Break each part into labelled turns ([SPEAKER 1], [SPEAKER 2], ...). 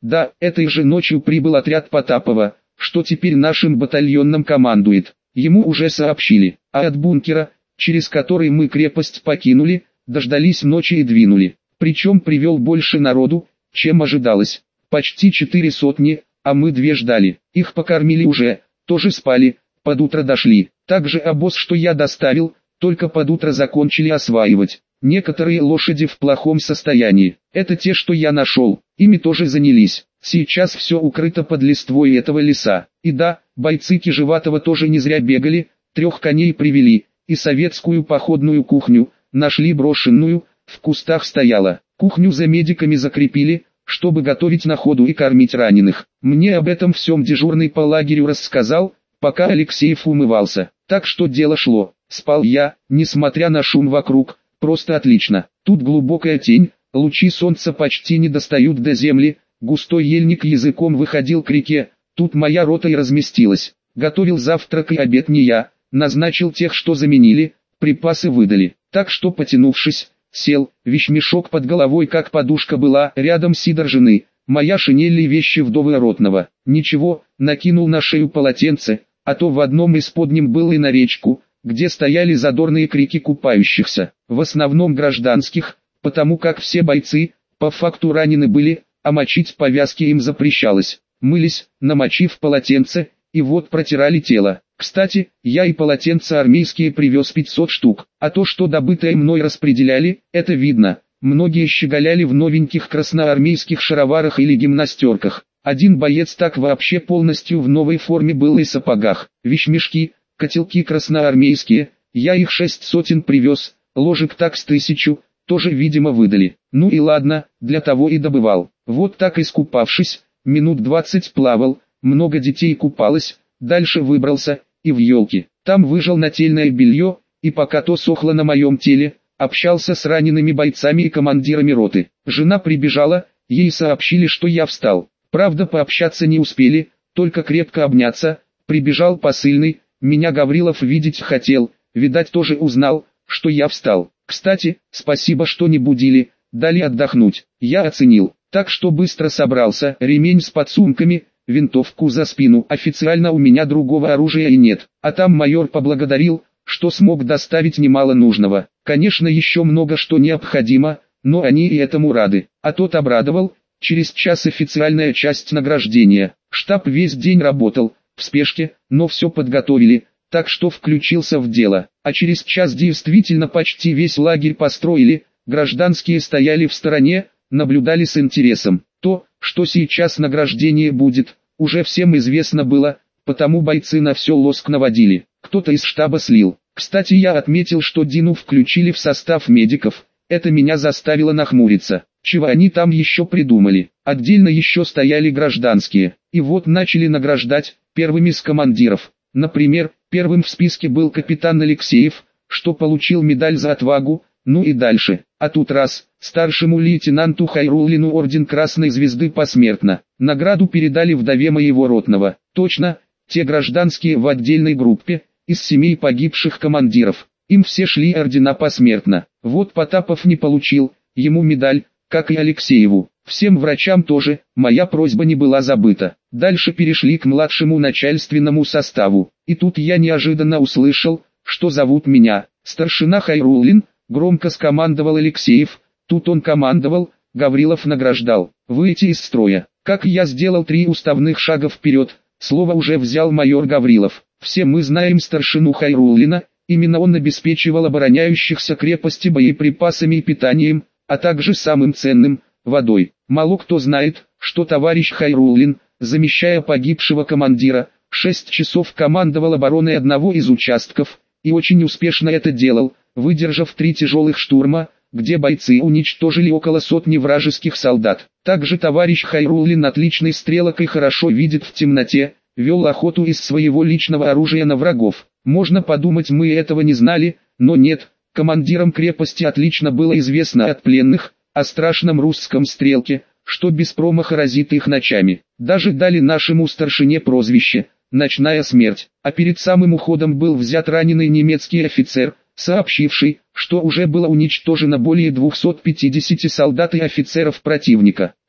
[SPEAKER 1] Да, этой же ночью прибыл отряд Потапова, что теперь нашим батальоном командует. Ему уже сообщили, а от бункера, через который мы крепость покинули, дождались ночи и двинули. Причем привел больше народу, чем ожидалось. Почти 4 сотни, а мы 2 ждали. Их покормили уже, тоже спали, под утро дошли. Также обоз, что я доставил, только под утро закончили осваивать. Некоторые лошади в плохом состоянии. Это те, что я нашел. Ими тоже занялись. Сейчас все укрыто под листвой этого леса. И да, бойцы Кижеватова тоже не зря бегали, 3 коней привели, и советскую походную кухню, нашли брошенную, в кустах стояла. Кухню за медиками закрепили, чтобы готовить на ходу и кормить раненых. Мне об этом всем дежурный по лагерю рассказал, пока Алексеев умывался. Так что дело шло. Спал я, несмотря на шум вокруг, просто отлично. Тут глубокая тень, лучи солнца почти не достают до земли, густой ельник языком выходил к реке, тут моя рота и разместилась. Готовил завтрак и обед не я, назначил тех, что заменили, припасы выдали. Так что, потянувшись, сел, вещмешок под головой как подушка была, рядом сидор жены, моя шинель и вещи вдовы Ротного. Ничего, накинул на шею полотенце, а то в одном из подним был и на речку, где стояли задорные крики купающихся, в основном гражданских, потому как все бойцы, по факту ранены были, а мочить повязки им запрещалось. Мылись, намочив полотенце, и вот протирали тело. Кстати, я и полотенца армейские привез 500 штук, а то, что добытое мной распределяли, это видно. Многие щеголяли в новеньких красноармейских шароварах или гимнастерках. Один боец так вообще полностью в новой форме был и сапогах. Вещмешки, котелки красноармейские, я их 6 сотен привез, ложек так с 1000, тоже видимо выдали. Ну и ладно, для того и добывал. Вот так искупавшись, минут 20 плавал, много детей купалось, дальше выбрался, и в елки. Там выжал нательное белье, и пока то сохло на моем теле, общался с ранеными бойцами и командирами роты. Жена прибежала, ей сообщили, что я встал. Правда, пообщаться не успели, только крепко обняться. Прибежал посыльный, меня Гаврилов видеть хотел, видать тоже узнал, что я встал. Кстати, спасибо, что не будили, дали отдохнуть. Я оценил, так что быстро собрался, ремень с подсумками, винтовку за спину. Официально у меня другого оружия и нет, а там майор поблагодарил, что смог доставить немало нужного. Конечно, еще много что необходимо, но они и этому рады. А тот обрадовал, через час официальная часть награждения. Штаб весь день работал, в спешке, но все подготовили, так что включился в дело. А через час действительно почти весь лагерь построили, гражданские стояли в стороне, наблюдали с интересом. То, что сейчас награждение будет, уже всем известно было, потому бойцы на все лоск наводили. Кто-то из штаба слил. Кстати, я отметил, что Дину включили в состав медиков, это меня заставило нахмуриться. Чего они там еще придумали? Отдельно еще стояли гражданские, и вот начали награждать, первыми с командиров. Например, первым в списке был капитан Алексеев, что получил медаль за отвагу, ну и дальше. А тут раз, старшему лейтенанту Хайруллину орден Красной Звезды посмертно. Награду передали вдове моего ротного. Точно, те гражданские в отдельной группе, из семей погибших командиров. Им все шли ордена посмертно. Вот Потапов не получил, ему медаль, как и Алексееву. Всем врачам тоже, моя просьба не была забыта. Дальше перешли к младшему начальственному составу. И тут я неожиданно услышал, что зовут меня. Старшина Хайруллин, громко скомандовал Алексеев. Тут он командовал, Гаврилов награждал. Выйти из строя. Как я сделал 3 уставных шага вперед, слово уже взял майор Гаврилов. Все мы знаем старшину Хайруллина, именно он обеспечивал обороняющихся крепости боеприпасами и питанием, а также самым ценным – водой. Мало кто знает, что товарищ Хайруллин, замещая погибшего командира, 6 часов командовал обороной одного из участков, и очень успешно это делал, выдержав 3 тяжелых штурма, где бойцы уничтожили около сотни вражеских солдат. Также товарищ Хайруллин отличный стрелок и хорошо видит в темноте, вел охоту из своего личного оружия на врагов. Можно подумать, мы этого не знали, но нет, командирам крепости отлично было известно от пленных, о страшном русском стрелке, что без промаха разит их ночами. Даже дали нашему старшине прозвище «Ночная смерть», а перед самым уходом был взят раненый немецкий офицер, сообщивший, что уже было уничтожено более 250 солдат и офицеров противника.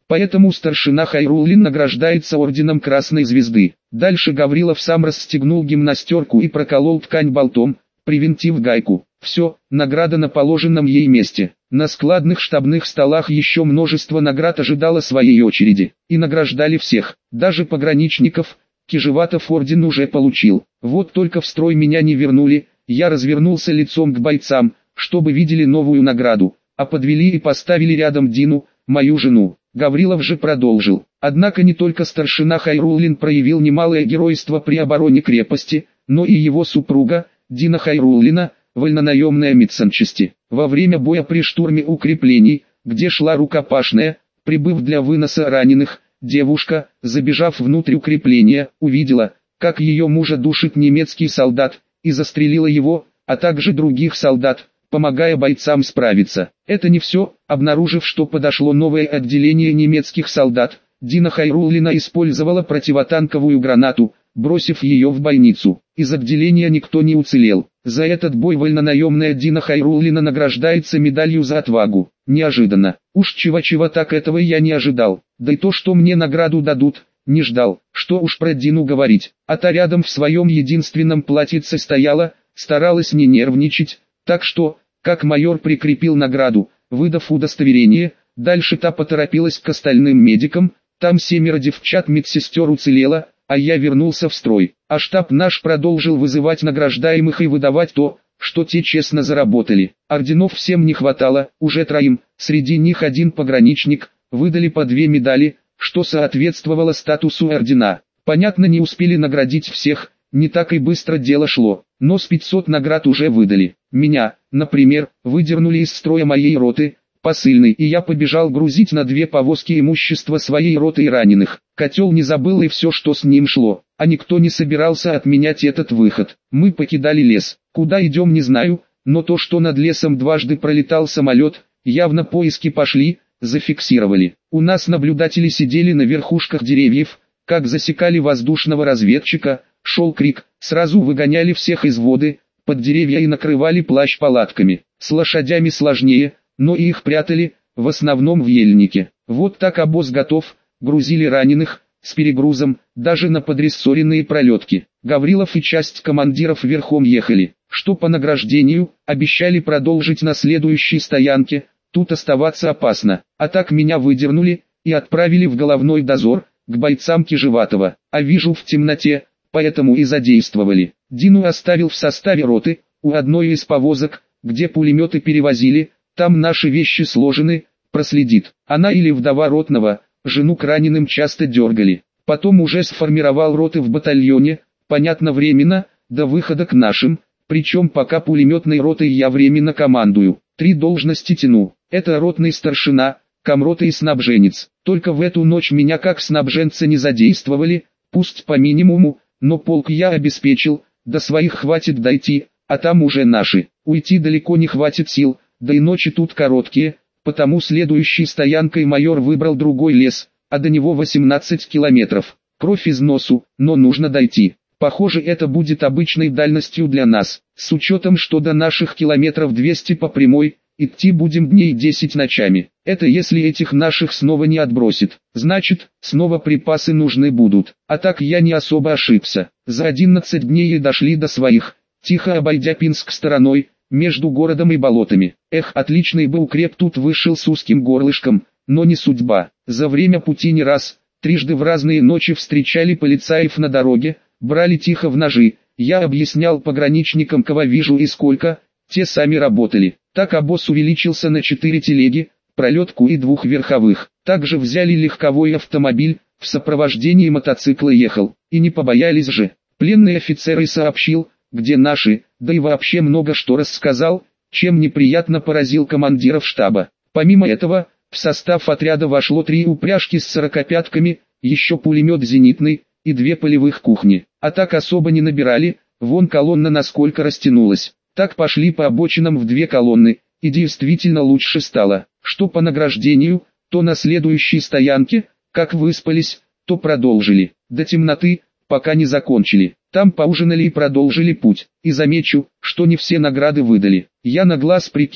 [SPEAKER 1] Поэтому старшина Хайруллин награждается орденом Красной Звезды. Дальше Гаврилов сам расстегнул гимнастерку и проколол ткань болтом, привинтив гайку. Все, награда на положенном ей месте. На складных штабных столах еще множество наград ожидало своей очереди. И награждали всех, даже пограничников. Кижеватов орден уже получил. Вот только в строй меня не вернули. Я развернулся лицом к бойцам, чтобы видели новую награду, а подвели и поставили рядом Дину, мою жену. Гаврилов же продолжил. Однако не только старшина Хайруллин проявил немалое геройство при обороне крепости, но и его супруга, Дина Хайруллина, вольнонаемная медсанчасти. Во время боя при штурме укреплений, где шла рукопашная, прибыв для выноса раненых, девушка, забежав внутрь укрепления, увидела, как ее мужа душит немецкий солдат, и застрелила его, а также других солдат, помогая бойцам справиться. Это не все. Обнаружив, что подошло новое отделение немецких солдат, Дина Хайруллина использовала противотанковую гранату, бросив ее в больницу. Из отделения никто не уцелел. За этот бой вольнонаемная Дина Хайруллина награждается медалью за отвагу. Неожиданно. Уж чего-чего, так этого я не ожидал. Да и то, что мне награду дадут, не ждал. Что уж про Дину говорить. А та рядом в своем единственном платьице стояла, старалась не нервничать. Так что, как майор прикрепил награду, выдав удостоверение, дальше та поторопилась к остальным медикам. Там 7 девчат-медсестер уцелело, а я вернулся в строй. А штаб наш продолжил вызывать награждаемых и выдавать то, что те честно заработали. Орденов всем не хватало, уже 3, среди них 1 пограничник, выдали по 2 медали, что соответствовало статусу ордена. Понятно, не успели наградить всех, не так и быстро дело шло, но с 500 наград уже выдали. Меня, например, выдернули из строя моей роты, посыльный, и я побежал грузить на 2 повозки имущество своей роты и раненых. Котел не забыл и все, что с ним шло, а никто не собирался отменять этот выход. Мы покидали лес. Куда идем, не знаю, но то, что над лесом дважды пролетал самолет, явно поиски пошли, зафиксировали. У нас наблюдатели сидели на верхушках деревьев, как засекали воздушного разведчика, шел крик, сразу выгоняли всех из воды, под деревья и накрывали плащ-палатками. С лошадями сложнее, но и их прятали, в основном в ельнике. Вот так обоз готов, грузили раненых, с перегрузом, даже на подрессоренные пролетки. Гаврилов и часть командиров верхом ехали, что по награждению, обещали продолжить на следующей стоянке, тут оставаться опасно. А так меня выдернули, и отправили в головной дозор, к бойцам Кижеватова. А вижу в темноте, поэтому и задействовали. Дину оставил в составе роты, у одной из повозок, где пулеметы перевозили, там наши вещи сложены, проследит. Она или вдова ротного, жену к раненым часто дергали. Потом уже сформировал роты в батальоне, понятно, временно, до выхода к нашим, причем пока пулеметной ротой я временно командую. 3 должности тяну. Это ротный старшина, комрота и снабженец. Только в эту ночь меня как снабженца не задействовали, пусть по минимуму, но полк я обеспечил, до своих хватит дойти, а там уже наши. Уйти далеко не хватит сил, да и ночи тут короткие, потому следующей стоянкой майор выбрал другой лес, а до него 18 километров. Кровь из носу, но нужно дойти. Похоже, это будет обычной дальностью для нас, с учетом, что до наших километров 200 по прямой, идти будем дней 10 ночами. Это если этих наших снова не отбросит. Значит, снова припасы нужны будут. А так я не особо ошибся. За 11 дней и дошли до своих, тихо обойдя Пинск стороной, между городом и болотами. Эх, отличный бы укреп тут вышел с узким горлышком, но не судьба. За время пути не раз, трижды в разные ночи встречали полицаев на дороге, брали тихо в ножи. Я объяснял пограничникам, кого вижу и сколько, те сами работали. Так обоз увеличился на 4 телеги, пролетку и 2 верховых. Также взяли легковой автомобиль, в сопровождении мотоцикла ехал. И не побоялись же. Пленный офицер и сообщил, где наши, да и вообще много что рассказал, чем неприятно поразил командиров штаба. Помимо этого, в состав отряда вошло 3 упряжки с 45-ками, еще пулемет зенитный и 2 полевых кухни. А так особо не набирали, вон колонна насколько растянулась. Так пошли по обочинам в 2 колонны, и действительно лучше стало. Что по награждению, то на следующей стоянке, как выспались, то продолжили. До темноты, пока не закончили. Там поужинали и продолжили путь. И замечу, что не все награды выдали. Я на глаз прикинул,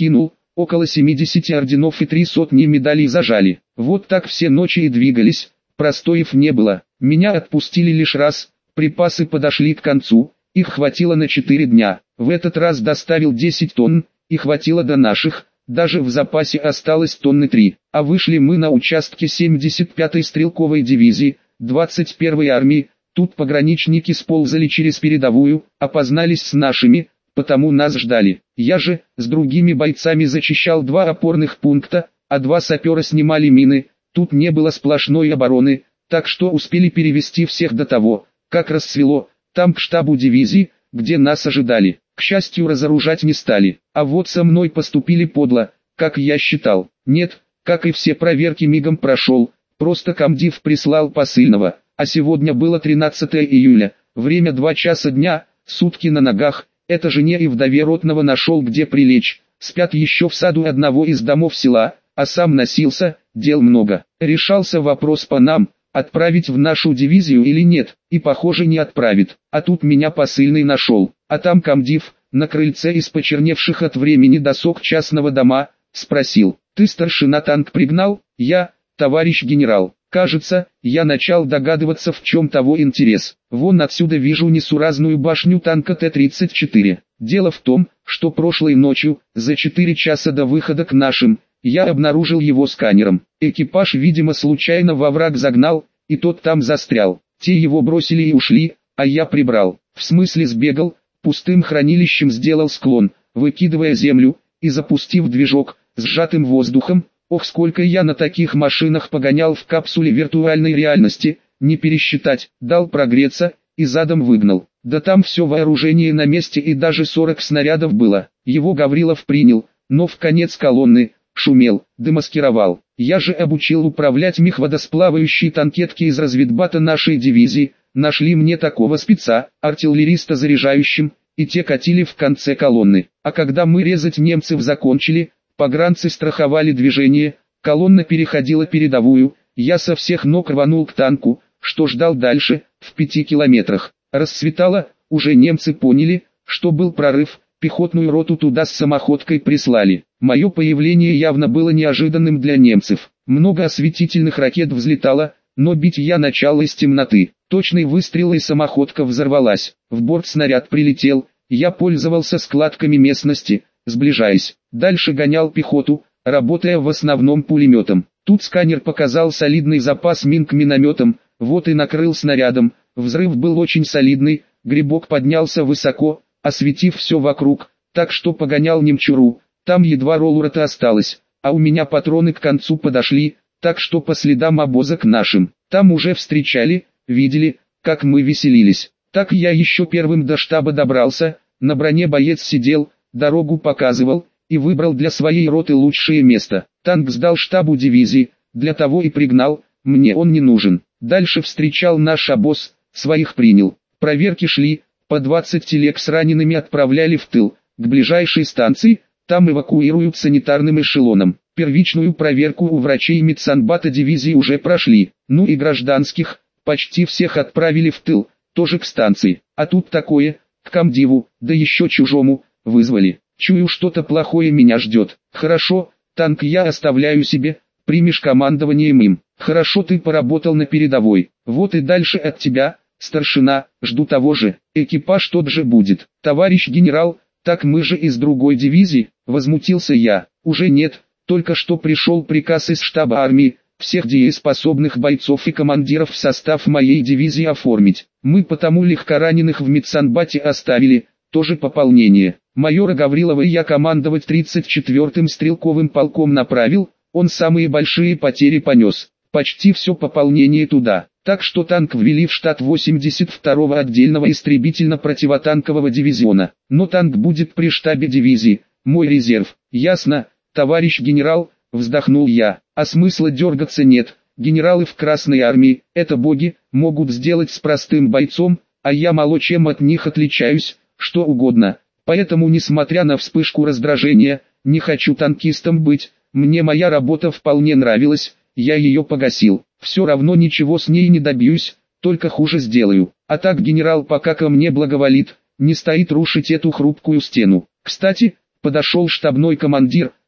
[SPEAKER 1] около 70 орденов и 300 медалей зажали. Вот так все ночи и двигались, простоев не было. Меня отпустили лишь раз, припасы подошли к концу, их хватило на 4 дня. В этот раз доставил 10 тонн, и хватило до наших, даже в запасе осталось тонны 3. А вышли мы на участке 75-й стрелковой дивизии, 21-й армии. Тут пограничники сползали через передовую, опознались с нашими, потому нас ждали. Я же, с другими бойцами зачищал 2 опорных пункта, а 2 сапера снимали мины. Тут не было сплошной обороны, так что успели перевести всех до того, как рассвело, там к штабу дивизии, где нас ожидали. К счастью, разоружать не стали, а вот со мной поступили подло, как я считал. Нет, как и все проверки мигом прошел, просто комдив прислал посыльного, а сегодня было 13 июля, время 2 часа дня, сутки на ногах, это жене и вдове ротного нашел где прилечь, спят еще в саду одного из домов села, а сам носился, дел много. Решался вопрос по нам, отправить в нашу дивизию или нет, и похоже не отправит. А тут меня посыльный нашел, а там комдив, на крыльце из почерневших от времени досок частного дома, спросил: «Ты, старшина, танк пригнал?» «Я, товарищ генерал». Кажется, я начал догадываться, в чем того интерес. Вон отсюда вижу несуразную башню танка Т-34. Дело в том, что прошлой ночью, за 4 часа до выхода к нашим, я обнаружил его сканером. Экипаж, видимо, случайно во враг загнал, и тот там застрял. Те его бросили и ушли, а я прибрал. В смысле сбегал, пустым хранилищем сделал склон, выкидывая землю, и запустив движок, сжатым воздухом. Ох, сколько я на таких машинах погонял в капсуле виртуальной реальности, не пересчитать, дал прогреться, и задом выгнал. Да там все вооружение на месте и даже 40 снарядов было. Его Гаврилов принял, но в конец колонны, шумел, демаскировал. Я же обучил управлять мехводосплавающей танкетки из разведбата нашей дивизии, нашли мне такого спеца, артиллериста заряжающим, и те катили в конце колонны. А когда мы резать немцев закончили, погранцы страховали движение, колонна переходила передовую, я со всех ног рванул к танку, что ждал дальше, в 5 километрах. Расцветало, уже немцы поняли, что был прорыв, пехотную роту туда с самоходкой прислали. Мое появление явно было неожиданным для немцев. Много осветительных ракет взлетало, но бить я начал из темноты. Точный выстрел и самоходка взорвалась. В борт снаряд прилетел, я пользовался складками местности, сближаясь. Дальше гонял пехоту, работая в основном пулеметом. Тут сканер показал солидный запас мин к минометам, вот и накрыл снарядом. Взрыв был очень солидный, грибок поднялся высоко, осветив все вокруг, так что погонял немчуру. Там едва роллура-то осталось, а у меня патроны к концу подошли, так что по следам обоза к нашим. Там уже встречали, видели, как мы веселились. Так я еще первым до штаба добрался, на броне боец сидел, дорогу показывал, и выбрал для своей роты лучшее место. Танк сдал штабу дивизии, для того и пригнал, мне он не нужен. Дальше встречал наш обоз, своих принял. Проверки шли, по 20 телег с ранеными отправляли в тыл, к ближайшей станции, там эвакуируют санитарным эшелоном. Первичную проверку у врачей медсанбата дивизии уже прошли, ну и гражданских, почти всех отправили в тыл, тоже к станции. А тут такое, к комдиву, да еще чужому, вызвали. Чую, что-то плохое меня ждет. Хорошо, танк я оставляю себе, примешь командованием им. Хорошо, ты поработал на передовой, вот и дальше от тебя, старшина, жду того же. Экипаж тот же будет. Товарищ генерал, так мы же из другой дивизии, возмутился я. Уже нет, только что пришел приказ из штаба армии, всех дееспособных бойцов и командиров в состав моей дивизии оформить. Мы потому легкораненых в медсанбате оставили, тоже пополнение. Майора Гаврилова я командовать 34-м стрелковым полком направил, он самые большие потери понес. Почти все пополнение туда. Так что танк ввели в штат 82-го отдельного истребительно-противотанкового дивизиона. Но танк будет при штабе дивизии, мой резерв. Ясно, товарищ генерал, вздохнул я. А смысла дергаться нет. Генералы в Красной армии, это боги, могут сделать с простым бойцом, а я мало чем от них отличаюсь, что угодно. Поэтому, несмотря на вспышку раздражения, не хочу танкистом быть, мне моя работа вполне нравилась, я ее погасил. Все равно ничего с ней не добьюсь, только хуже сделаю. А так генерал пока ко мне благоволит, не стоит рушить эту хрупкую стену. Кстати, подошел штабной командир,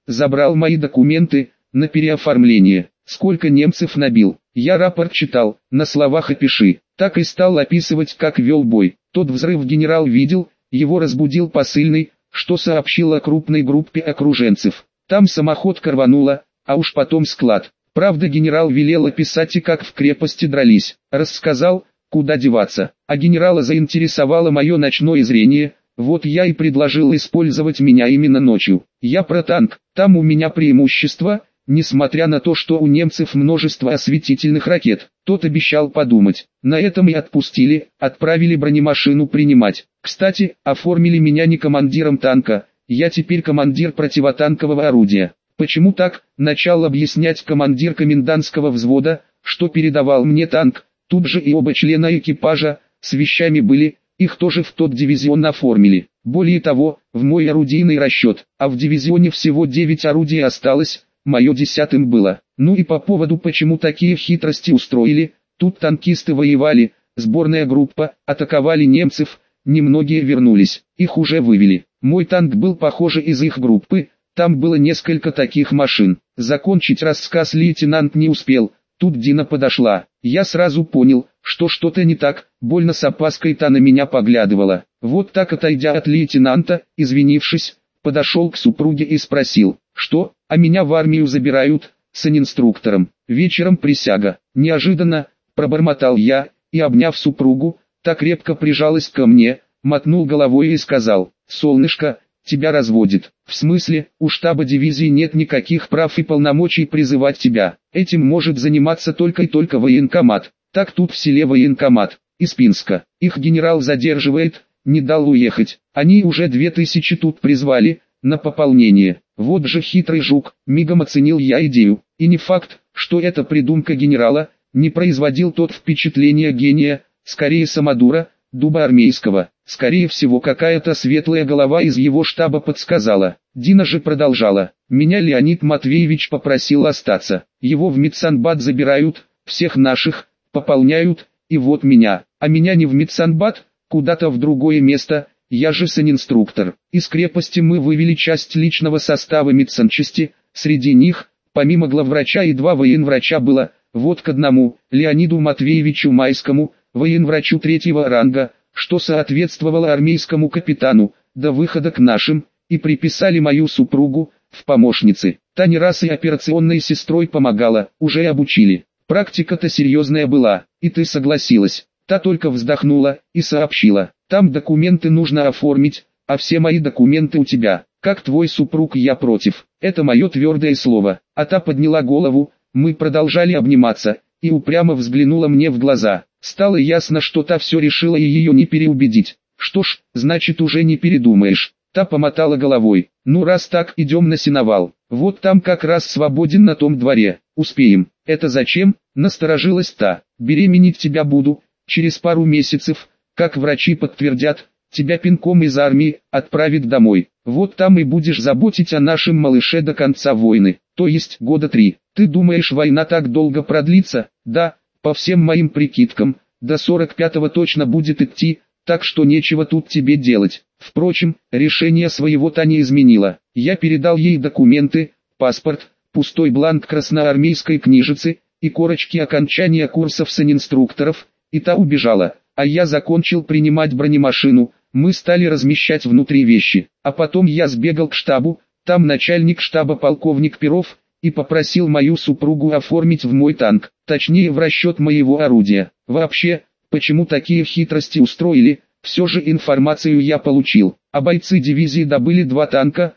[SPEAKER 1] забрал мои документы на переоформление. Сколько немцев набил? Я рапорт читал, на словах опиши. Так и стал описывать, как вел бой. Тот взрыв генерал видел, его разбудил посыльный, что сообщил о крупной группе окруженцев. Там самоходка рванула, а уж потом склад. Правда, генерал велел описать и как в крепости дрались. Рассказал, куда деваться. А генерала заинтересовало мое ночное зрение, вот я и предложил использовать меня именно ночью. Я про танк, там у меня преимущество, несмотря на то, что у немцев множество осветительных ракет. Тот обещал подумать. На этом и отпустили, отправили бронемашину принимать. Кстати, оформили меня не командиром танка, я теперь командир противотанкового орудия. Почему так? Начал объяснять командир комендантского взвода, что передавал мне танк. Тут же и оба члена экипажа с вещами были, их тоже в тот дивизион оформили. Более того, в мой орудийный расчет, а в дивизионе всего 9 орудий осталось, мое 10-м было. Ну и по поводу почему такие хитрости устроили, тут танкисты воевали, сборная группа, атаковали немцев, немногие вернулись, их уже вывели. Мой танк был похоже из их группы, там было несколько таких машин. Закончить рассказ лейтенант не успел, тут Дина подошла. Я сразу понял, что что-то не так, больно с опаской та на меня поглядывала. Вот так отойдя от лейтенанта, извинившись, подошел к супруге и спросил, что, а меня в армию забирают, санинструктором, вечером присяга. Неожиданно, пробормотал я, и обняв супругу, так крепко прижалась ко мне, мотнул головой и сказал, солнышко, тебя разводит. В смысле, у штаба дивизии нет никаких прав и полномочий призывать тебя. Этим может заниматься только военкомат. Так тут в селе военкомат, из Пинска. Их генерал задерживает, не дал уехать. Они уже 2000 тут призвали, на пополнение. Вот же хитрый жук, мигом оценил я идею. И не факт, что это придумка генерала, не производил тот впечатление гения, скорее самодура, дуба армейского. Скорее всего, какая-то светлая голова из его штаба подсказала. Дина же продолжала. Меня Леонид Матвеевич попросил остаться. Его в медсанбат забирают, всех наших, пополняют, и вот меня. А меня не в медсанбат, куда-то в другое место, я же санинструктор. Из крепости мы вывели часть личного состава медсанчасти, среди них, помимо главврача и 2 военврача было, вот к одному, Леониду Матвеевичу Майскому, военврачу 3-го ранга, что соответствовало армейскому капитану, до выхода к нашим, и приписали мою супругу, в помощницы. Та не раз и операционной сестрой помогала, уже обучили. Практика-то серьезная была, и ты согласилась. Та только вздохнула, и сообщила, там документы нужно оформить, а все мои документы у тебя. Как твой супруг, я против, это мое твердое слово. А та подняла голову, мы продолжали обниматься, и упрямо взглянула мне в глаза. Стало ясно, что та все решила и ее не переубедить. Что ж, значит уже не передумаешь. Та помотала головой. Ну раз так, идем на сеновал. Вот там как раз свободен на том дворе. Успеем. Это зачем? Насторожилась та. Беременеть тебя буду. Через пару месяцев, как врачи подтвердят, тебя пинком из армии отправят домой. Вот там и будешь заботить о нашем малыше до конца войны. То есть года 3. Ты думаешь, война так долго продлится? Да. По всем моим прикидкам, до 45-го точно будет идти, так что нечего тут тебе делать. Впрочем, решение своего та не изменила. Я передал ей документы, паспорт, пустой бланк красноармейской книжицы и корочки окончания курсов санинструкторов, и та убежала. А я закончил принимать бронемашину, мы стали размещать внутри вещи. А потом я сбегал к штабу, там начальник штаба полковник Перов, и попросил мою супругу оформить в мой танк, точнее в расчет моего орудия. Вообще, почему такие хитрости устроили, все же информацию я получил. А бойцы дивизии добыли 2 танка,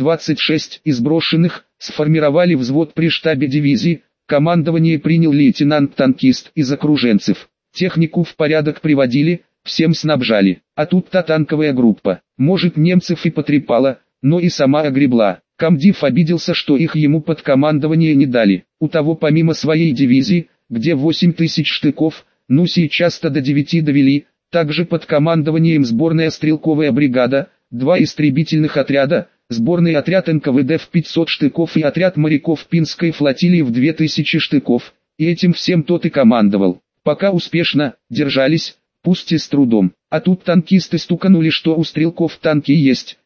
[SPEAKER 1] Т-26 из брошенных, сформировали взвод при штабе дивизии, командование принял лейтенант-танкист из окруженцев. Технику в порядок приводили, всем снабжали. А тут та танковая группа, может немцев и потрепала, но и сама огребла. Комдив обиделся, что их ему под командование не дали. У того помимо своей дивизии, где 8000 штыков, ну сейчас-то до 9 довели, также под командованием сборная стрелковая бригада, 2 истребительных отряда, сборный отряд НКВД в 500 штыков и отряд моряков Пинской флотилии в 2000 штыков, и этим всем тот и командовал. Пока успешно держались, пусть и с трудом. А тут танкисты стуканули, что у стрелков танки есть,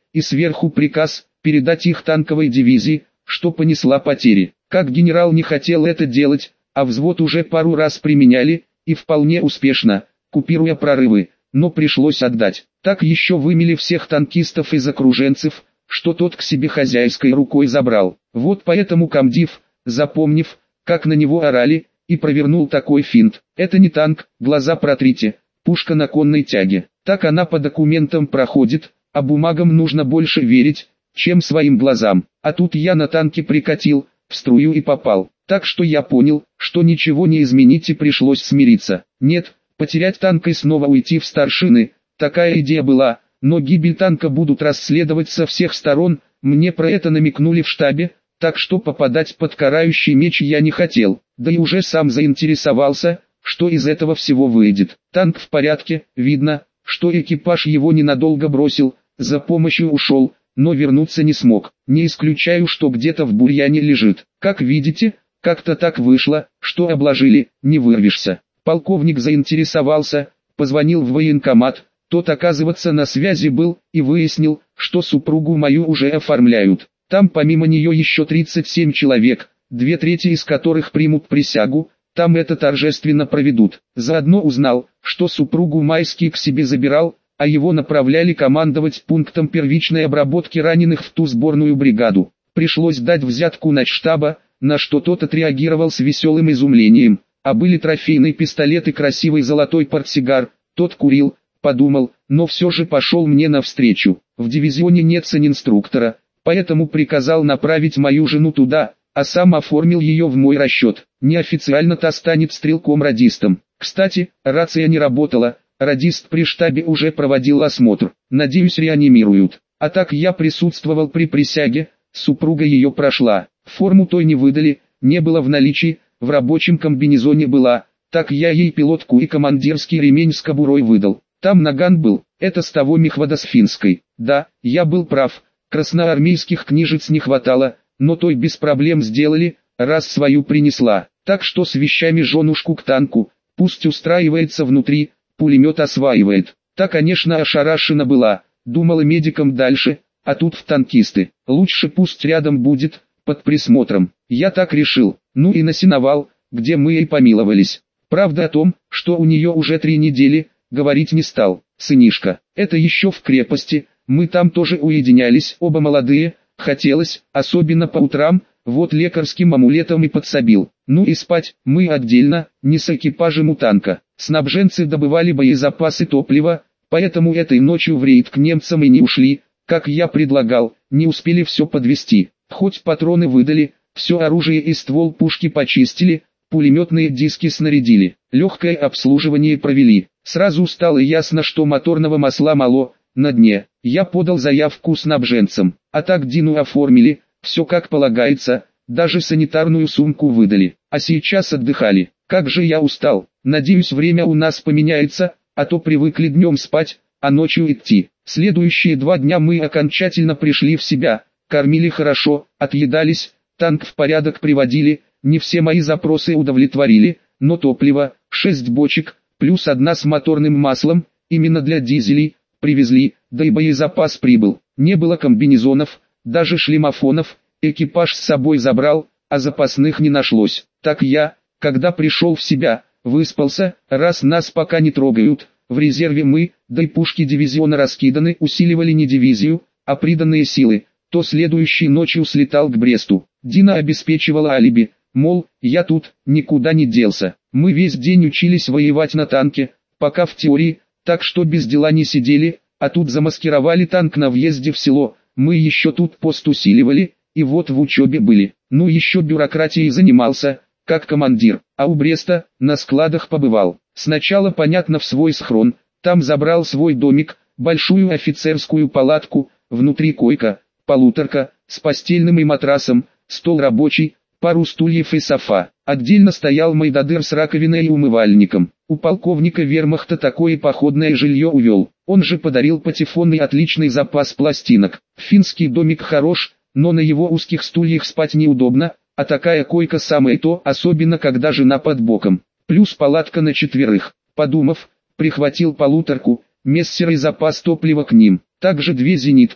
[SPEAKER 1] и сверху приказ передать их танковой дивизии, что понесла потери. Как генерал не хотел это делать, а взвод уже пару раз применяли, и вполне успешно, купируя прорывы, но пришлось отдать. Так еще вымели всех танкистов из окруженцев, что тот к себе хозяйской рукой забрал. Вот поэтому комдив, запомнив, как на него орали, и провернул такой финт. Это не танк, глаза протрите, пушка на конной тяге. Так она по документам проходит, а бумагам нужно больше верить, чем своим глазам. А тут я на танке прикатил, в струю и попал. Так что я понял, что ничего не изменить и пришлось смириться. Нет, потерять танк и снова уйти в старшины, такая идея была, но гибель танка будут расследовать со всех сторон, мне про это намекнули в штабе, так что попадать под карающий меч я не хотел, да и уже сам заинтересовался, что из этого всего выйдет. Танк в порядке, видно, что экипаж его ненадолго бросил, за помощью ушел, но вернуться не смог. Не исключаю, что где-то в бурьяне лежит. Как видите, как-то так вышло, что обложили, не вырвешься. Полковник заинтересовался, позвонил в военкомат, тот, оказывается, на связи был, и выяснил, что супругу мою уже оформляют. Там помимо нее еще 37 человек, 2/3 из которых примут присягу, там это торжественно проведут. Заодно узнал, что супругу Майский к себе забирал, а его направляли командовать пунктом первичной обработки раненых в ту сборную бригаду. Пришлось дать взятку начштаба, на что тот отреагировал с веселым изумлением. А были трофейный пистолет и красивый золотой портсигар, тот курил, подумал, но все же пошел мне навстречу. В дивизионе нет санинструктора, поэтому приказал направить мою жену туда, а сам оформил ее в мой расчет. Неофициально-то станет стрелком-радистом. Кстати, рация не работала, радист при штабе уже проводил осмотр. Надеюсь, реанимируют. А так я присутствовал при присяге, супруга ее прошла. Форму той не выдали, не было в наличии, в рабочем комбинезоне была, так я ей пилотку и командирский ремень с кобурой выдал. Там наган был, это с того мехвода с финской. Да, я был прав, красноармейских книжец не хватало, но той без проблем сделали, раз свою принесла. Так что с вещами женушку к танку, пусть устраивается внутри, пулемет осваивает. Та, конечно, ошарашена была, думала медикам дальше, а тут в танкисты. Лучше пусть рядом будет, под присмотром. Я так решил, ну и на сеновал, где мы и помиловались. Правда о том, что у нее уже 3 недели, говорить не стал. Сынишка, это еще в крепости, мы там тоже уединялись, оба молодые, хотелось, особенно по утрам, вот лекарским амулетом и подсобил. Ну и спать, мы отдельно, не с экипажем у танка. Снабженцы добывали боезапасы топлива, поэтому этой ночью в рейд к немцам и не ушли, как я предлагал, не успели все подвести. Хоть патроны выдали, все оружие и ствол пушки почистили, пулеметные диски снарядили, легкое обслуживание провели. Сразу стало ясно, что моторного масла мало, на дне. Я подал заявку снабженцам, а так Дину оформили, все как полагается, даже санитарную сумку выдали. А сейчас отдыхали. Как же я устал, надеюсь, время у нас поменяется, а то привыкли днем спать, а ночью идти. Следующие 2 дня мы окончательно пришли в себя, кормили хорошо, отъедались, танк в порядок приводили, не все мои запросы удовлетворили, но топливо, 6 бочек, плюс 1 с моторным маслом, именно для дизелей, привезли, да и боезапас прибыл. Не было комбинезонов, даже шлемофонов, экипаж с собой забрал, а запасных не нашлось. Так я, когда пришел в себя, выспался, раз нас пока не трогают, в резерве мы, да и пушки дивизиона раскиданы, усиливали не дивизию, а приданные силы, то следующей ночью слетал к Бресту. Дина обеспечивала алиби, мол, я тут, никуда не делся. Мы весь день учились воевать на танке, пока в теории, так что без дела не сидели, а тут замаскировали танк на въезде в село, мы еще тут пост усиливали, и вот в учебе были. Ну еще бюрократией занимался, как командир, а у Бреста, на складах побывал. Сначала, понятно, в свой схрон, там забрал свой домик, большую офицерскую палатку, внутри койка, полуторка, с постельным и матрасом, стол рабочий, пару стульев и софа. Отдельно стоял майдадыр с раковиной и умывальником. У полковника вермахта такое походное жилье увел. Он же подарил патефонный отличный запас пластинок. Финский домик хорош, но на его узких стульях спать неудобно, а такая койка самое то, особенно когда жена под боком. Плюс палатка на 4. Подумав, прихватил полуторку, мессер и запас топлива к ним. Также 2 зенитки,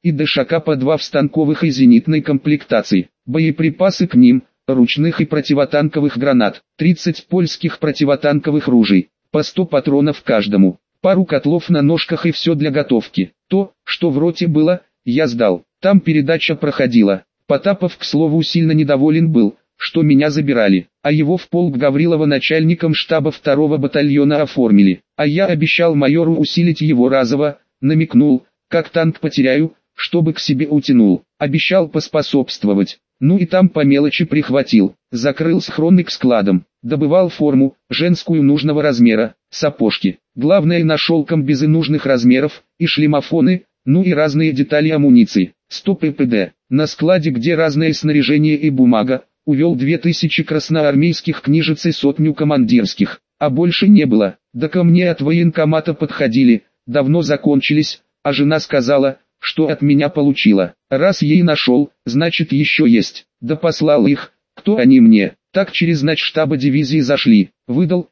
[SPEAKER 1] и ДШК по 2 в станковых и зенитной комплектации, боеприпасы к ним, ручных и противотанковых гранат, 30 польских противотанковых ружей, по 100 патронов каждому, пару котлов на ножках и все для готовки. То, что в роте было, я сдал. Там передача проходила. Потапов, к слову, сильно недоволен был, что меня забирали, а его в полк Гаврилова начальником штаба 2-го батальона оформили. А я обещал майору усилить его разово, намекнул, как танк потеряю, чтобы к себе утянул. Обещал поспособствовать. Ну и там по мелочи прихватил. Закрыл схроны к складам. Добывал форму, женскую нужного размера, сапожки. Главное, нашел комбезы нужных размеров, и шлемофоны, ну и разные детали амуниции. 100 ППД. На складе, где разное снаряжение и бумага, увел 2000 красноармейских книжец и 100 командирских. А больше не было. Да ко мне от военкомата подходили, давно закончились, а жена сказала, что от меня получила. Раз ей нашел, значит еще есть. Да послал их, кто они мне. Так через начштаба дивизии зашли. Выдал,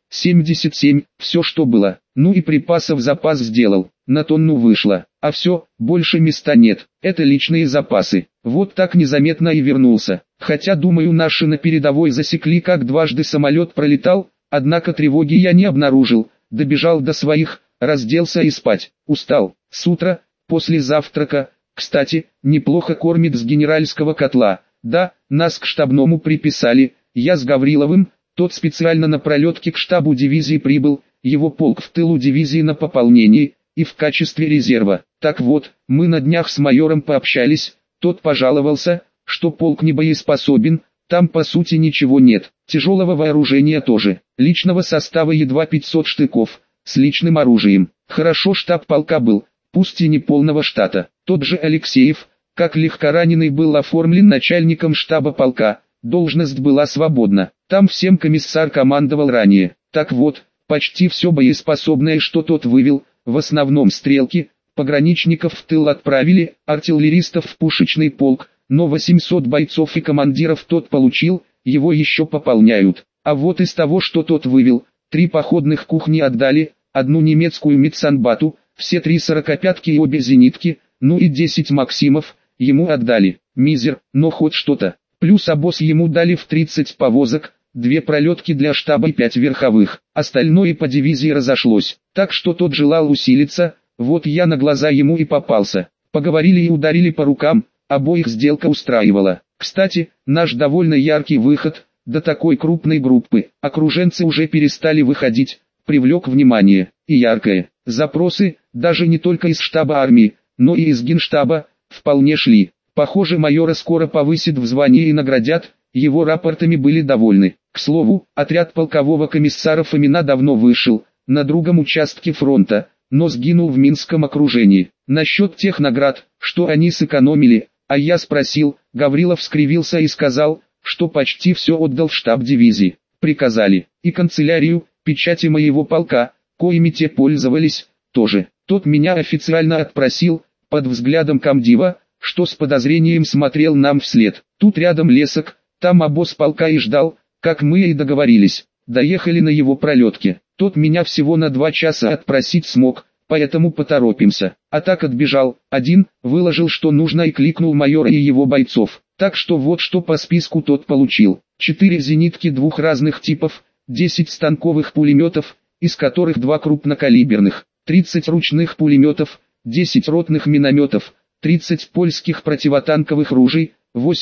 [SPEAKER 1] 77, все что было. Ну и припасов запас сделал. На тонну вышло. А все, больше места нет. Это личные запасы. Вот так незаметно и вернулся. Хотя думаю, наши на передовой засекли, как дважды самолет пролетал. Однако тревоги я не обнаружил. Добежал до своих, разделся и спать. Устал. С утра, после завтрака, кстати, неплохо кормит с генеральского котла. Да, нас к штабному приписали. Я с Гавриловым, тот специально на пролетке к штабу дивизии прибыл, его полк в тылу дивизии на пополнении, и в качестве резерва. Так вот, мы на днях с майором пообщались, тот пожаловался, что полк не боеспособен, там по сути ничего нет, тяжелого вооружения тоже, личного состава едва 500 штыков, с личным оружием. Хорошо штаб полка был, пусть и не полного штата. Тот же Алексеев, как легкораненый, был оформлен начальником штаба полка. Должность была свободна, там всем комиссар командовал ранее. Так вот, почти все боеспособное, что тот вывел, в основном стрелки, пограничников в тыл отправили, артиллеристов в пушечный полк, но 800 бойцов и командиров тот получил, его еще пополняют. А вот из того, что тот вывел, 3 походных кухни отдали, одну немецкую Митсанбату, все 3 сорокопятки и обе зенитки, ну и 10 Максимов, ему отдали. Мизер, но хоть что-то. Плюс обоз ему дали в 30 повозок, 2 пролетки для штаба и 5 верховых. Остальное по дивизии разошлось, так что тот желал усилиться, вот я на глаза ему и попался. Поговорили и ударили по рукам, обоих сделка устраивала. Кстати, наш довольно яркий выход, до такой крупной группы, окруженцы уже перестали выходить, привлек внимание, и яркое. Запросы, даже не только из штаба армии, но и из генштаба, вполне шли. Похоже, майора скоро повысят в звании и наградят, его рапортами были довольны. К слову, отряд полкового комиссара Фомина давно вышел, на другом участке фронта, но сгинул в Минском окружении. Насчет тех наград, что они сэкономили, а я спросил, Гаврилов скривился и сказал, что почти все отдал в штаб дивизии. Приказали, и канцелярию, печати моего полка, коими те пользовались, тоже. Тот меня официально отпросил, под взглядом комдива, что с подозрением смотрел нам вслед. Тут рядом лесок, там обоз полка и ждал, как мы и договорились. Доехали на его пролетке. Тот меня всего на 2 часа отпросить смог, поэтому поторопимся. А так отбежал, один, выложил что нужно и кликнул майора и его бойцов. Так что вот что по списку тот получил. 4 зенитки 2 разных типов, 10 станковых пулеметов, из которых 2 крупнокалиберных, 30 ручных пулеметов, 10 ротных минометов, 30 польских противотанковых ружей,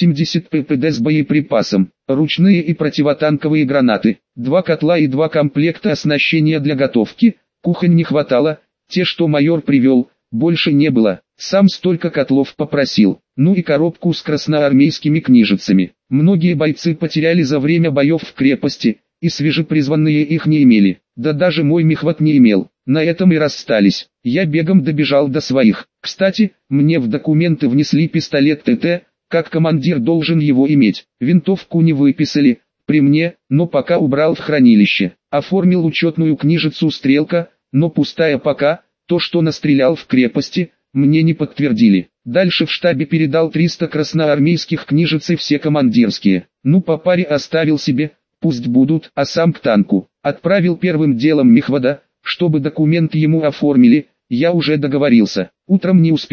[SPEAKER 1] 80 ППД с боеприпасом, ручные и противотанковые гранаты, 2 котла и 2 комплекта оснащения для готовки, кухонь не хватало, те, что майор привел, больше не было, сам столько котлов попросил, ну и коробку с красноармейскими книжицами. Многие бойцы потеряли за время боев в крепости, и свежепризванные их не имели, да даже мой мехват не имел. На этом и расстались. Я бегом добежал до своих. Кстати, мне в документы внесли пистолет ТТ, как командир должен его иметь. Винтовку не выписали, при мне, но пока убрал в хранилище. Оформил учетную книжицу «Стрелка», но пустая пока, то что настрелял в крепости, мне не подтвердили. Дальше в штабе передал 300 красноармейских книжиц и все командирские. Ну по паре оставил себе, пусть будут, а сам к танку. Отправил первым делом мехвода, чтобы документы ему оформили, я уже договорился. Утром не успел,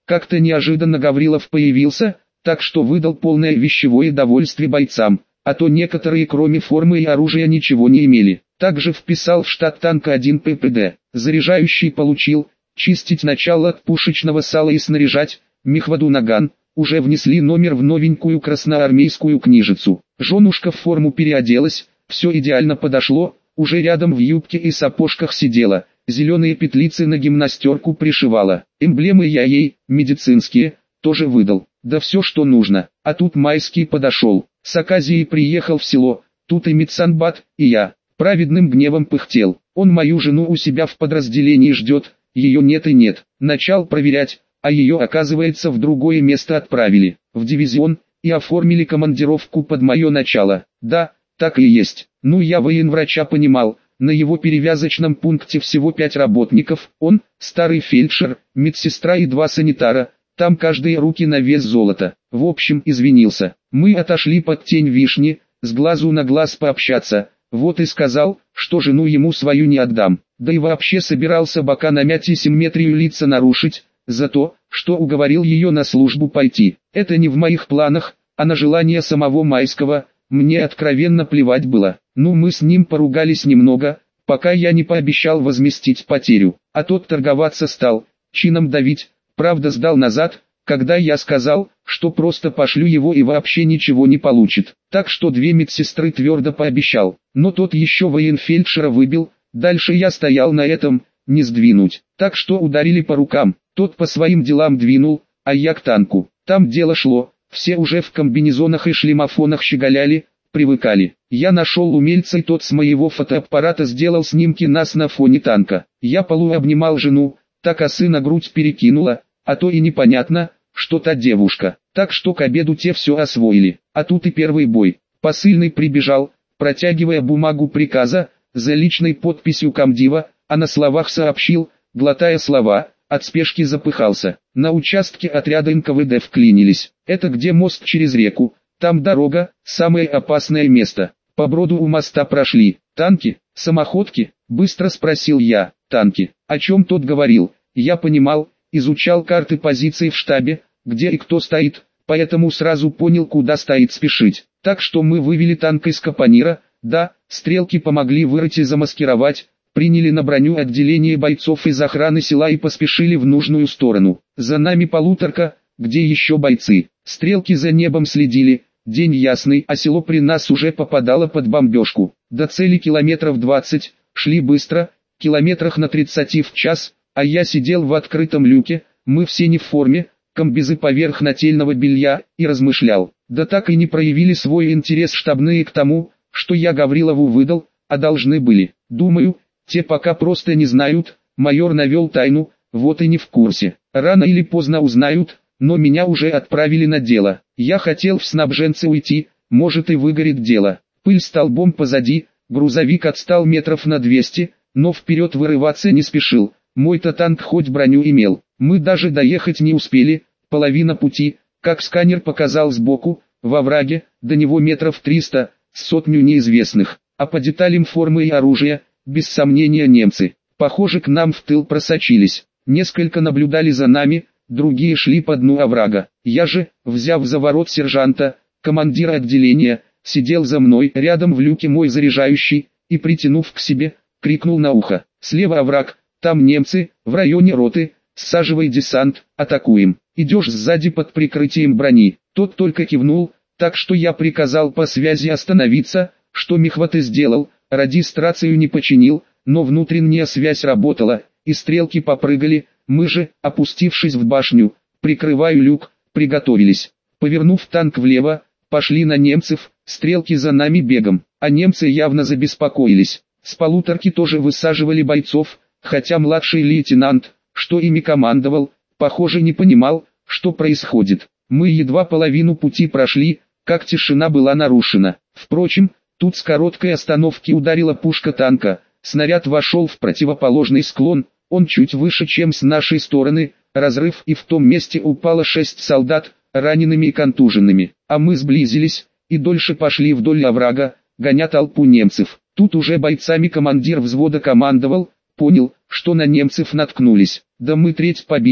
[SPEAKER 1] Как-то неожиданно Гаврилов появился, так что выдал полное вещевое довольствие бойцам, а то некоторые кроме формы и оружия ничего не имели. Также вписал в штат танка 1 ППД, заряжающий получил, чистить начало от пушечного сала и снаряжать, мехводу наган, уже внесли номер в новенькую красноармейскую книжицу. Женушка в форму переоделась, все идеально подошло, уже рядом в юбке и сапожках сидела, зеленые петлицы на гимнастерку пришивала. Эмблемы я ей, медицинские, тоже выдал, да все что нужно. А тут Майский подошел, с Аказией приехал в село, тут и медсанбат, и я. Праведным гневом пыхтел, он мою жену у себя в подразделении ждет, ее нет и нет. Начал проверять, а ее оказывается в другое место отправили, в дивизион, и оформили командировку под мое начало. Да, так и есть. Ну я военврача понимал, на его перевязочном пункте всего 5 работников, он, старый фельдшер, медсестра и 2 санитара, там каждые руки на вес золота. В общем, извинился. Мы отошли под тень вишни, с глазу на глаз пообщаться, вот и сказал, что жену ему свою не отдам. Да и вообще собирался бока намять и симметрию лица нарушить, за то, что уговорил ее на службу пойти. Это не в моих планах, а на желание самого Майского, мне откровенно плевать было. Ну мы с ним поругались немного, пока я не пообещал возместить потерю, а тот торговаться стал, чином давить, правда сдал назад, когда я сказал, что просто пошлю его и вообще ничего не получит. Так что 2 медсестры твердо пообещал, но тот еще военфельдшера выбил, дальше я стоял на этом, не сдвинуть. Так что ударили по рукам, тот по своим делам двинул, а я к танку. Там дело шло, все уже в комбинезонах и шлемофонах щеголяли, привыкали. Я нашел умельца и тот с моего фотоаппарата сделал снимки нас на фоне танка. Я полуобнимал жену, так косы на грудь перекинула, а то и непонятно, что та девушка. Так что к обеду те все освоили. А тут и первый бой. Посыльный прибежал, протягивая бумагу приказа, за личной подписью комдива, а на словах сообщил, глотая слова, от спешки запыхался. На участке отряда НКВД вклинились. Это где мост через реку, там дорога, самое опасное место. По броду у моста прошли. Танки, самоходки, быстро спросил я. Танки, о чем тот говорил, я понимал, изучал карты позиций в штабе, где и кто стоит, поэтому сразу понял, куда стоит спешить. Так что мы вывели танк из капонира, да, стрелки помогли вырыть и замаскировать, приняли на броню отделение бойцов из охраны села и поспешили в нужную сторону. За нами полуторка, где еще бойцы. Стрелки за небом следили, день ясный, а село при нас уже попадало под бомбежку. До цели километров 20, шли быстро, километрах на 30 в час, а я сидел в открытом люке, мы все не в форме, комбезы поверх нательного белья, и размышлял. Да так и не проявили свой интерес штабные к тому, что я Гаврилову выдал, а должны были. Думаю, те пока просто не знают, майор навел тайну, вот и не в курсе. Рано или поздно узнают, но меня уже отправили на дело. Я хотел в снабженцы уйти, может и выгорит дело. Пыль столбом позади, грузовик отстал метров на 200, но вперед вырываться не спешил. Мой-то танк хоть броню имел. Мы даже доехать не успели, половина пути, как сканер показал сбоку, во враге, до него метров 300, сотню неизвестных. А по деталям формы и оружия, без сомнения немцы. Похоже, к нам в тыл просочились. Несколько наблюдали за нами, другие шли по дну оврага. Я же, взяв за ворот сержанта, командира отделения, сидел за мной, рядом в люке мой заряжающий, и притянув к себе, крикнул на ухо. Слева овраг, там немцы, в районе роты, саживай десант, атакуем. Идешь сзади под прикрытием брони. Тот только кивнул, так что я приказал по связи остановиться, что мехват и сделал, радист рацию не починил, но внутренняя связь работала, и стрелки попрыгали, мы же, опустившись в башню, прикрываю люк, приготовились. Повернув танк влево, пошли на немцев, стрелки за нами бегом, а немцы явно забеспокоились. С полуторки тоже высаживали бойцов, хотя младший лейтенант, что ими командовал, похоже не понимал, что происходит. Мы едва половину пути прошли, как тишина была нарушена. Впрочем, тут с короткой остановки ударила пушка танка, снаряд вошел в противоположный склон, он чуть выше, чем с нашей стороны, разрыв, и в том месте упало 6 солдат, ранеными и контуженными. А мы сблизились, и дольше пошли вдоль оврага, гоня толпу немцев. Тут уже бойцами командир взвода командовал, понял, что на немцев наткнулись. Да мы треть побили,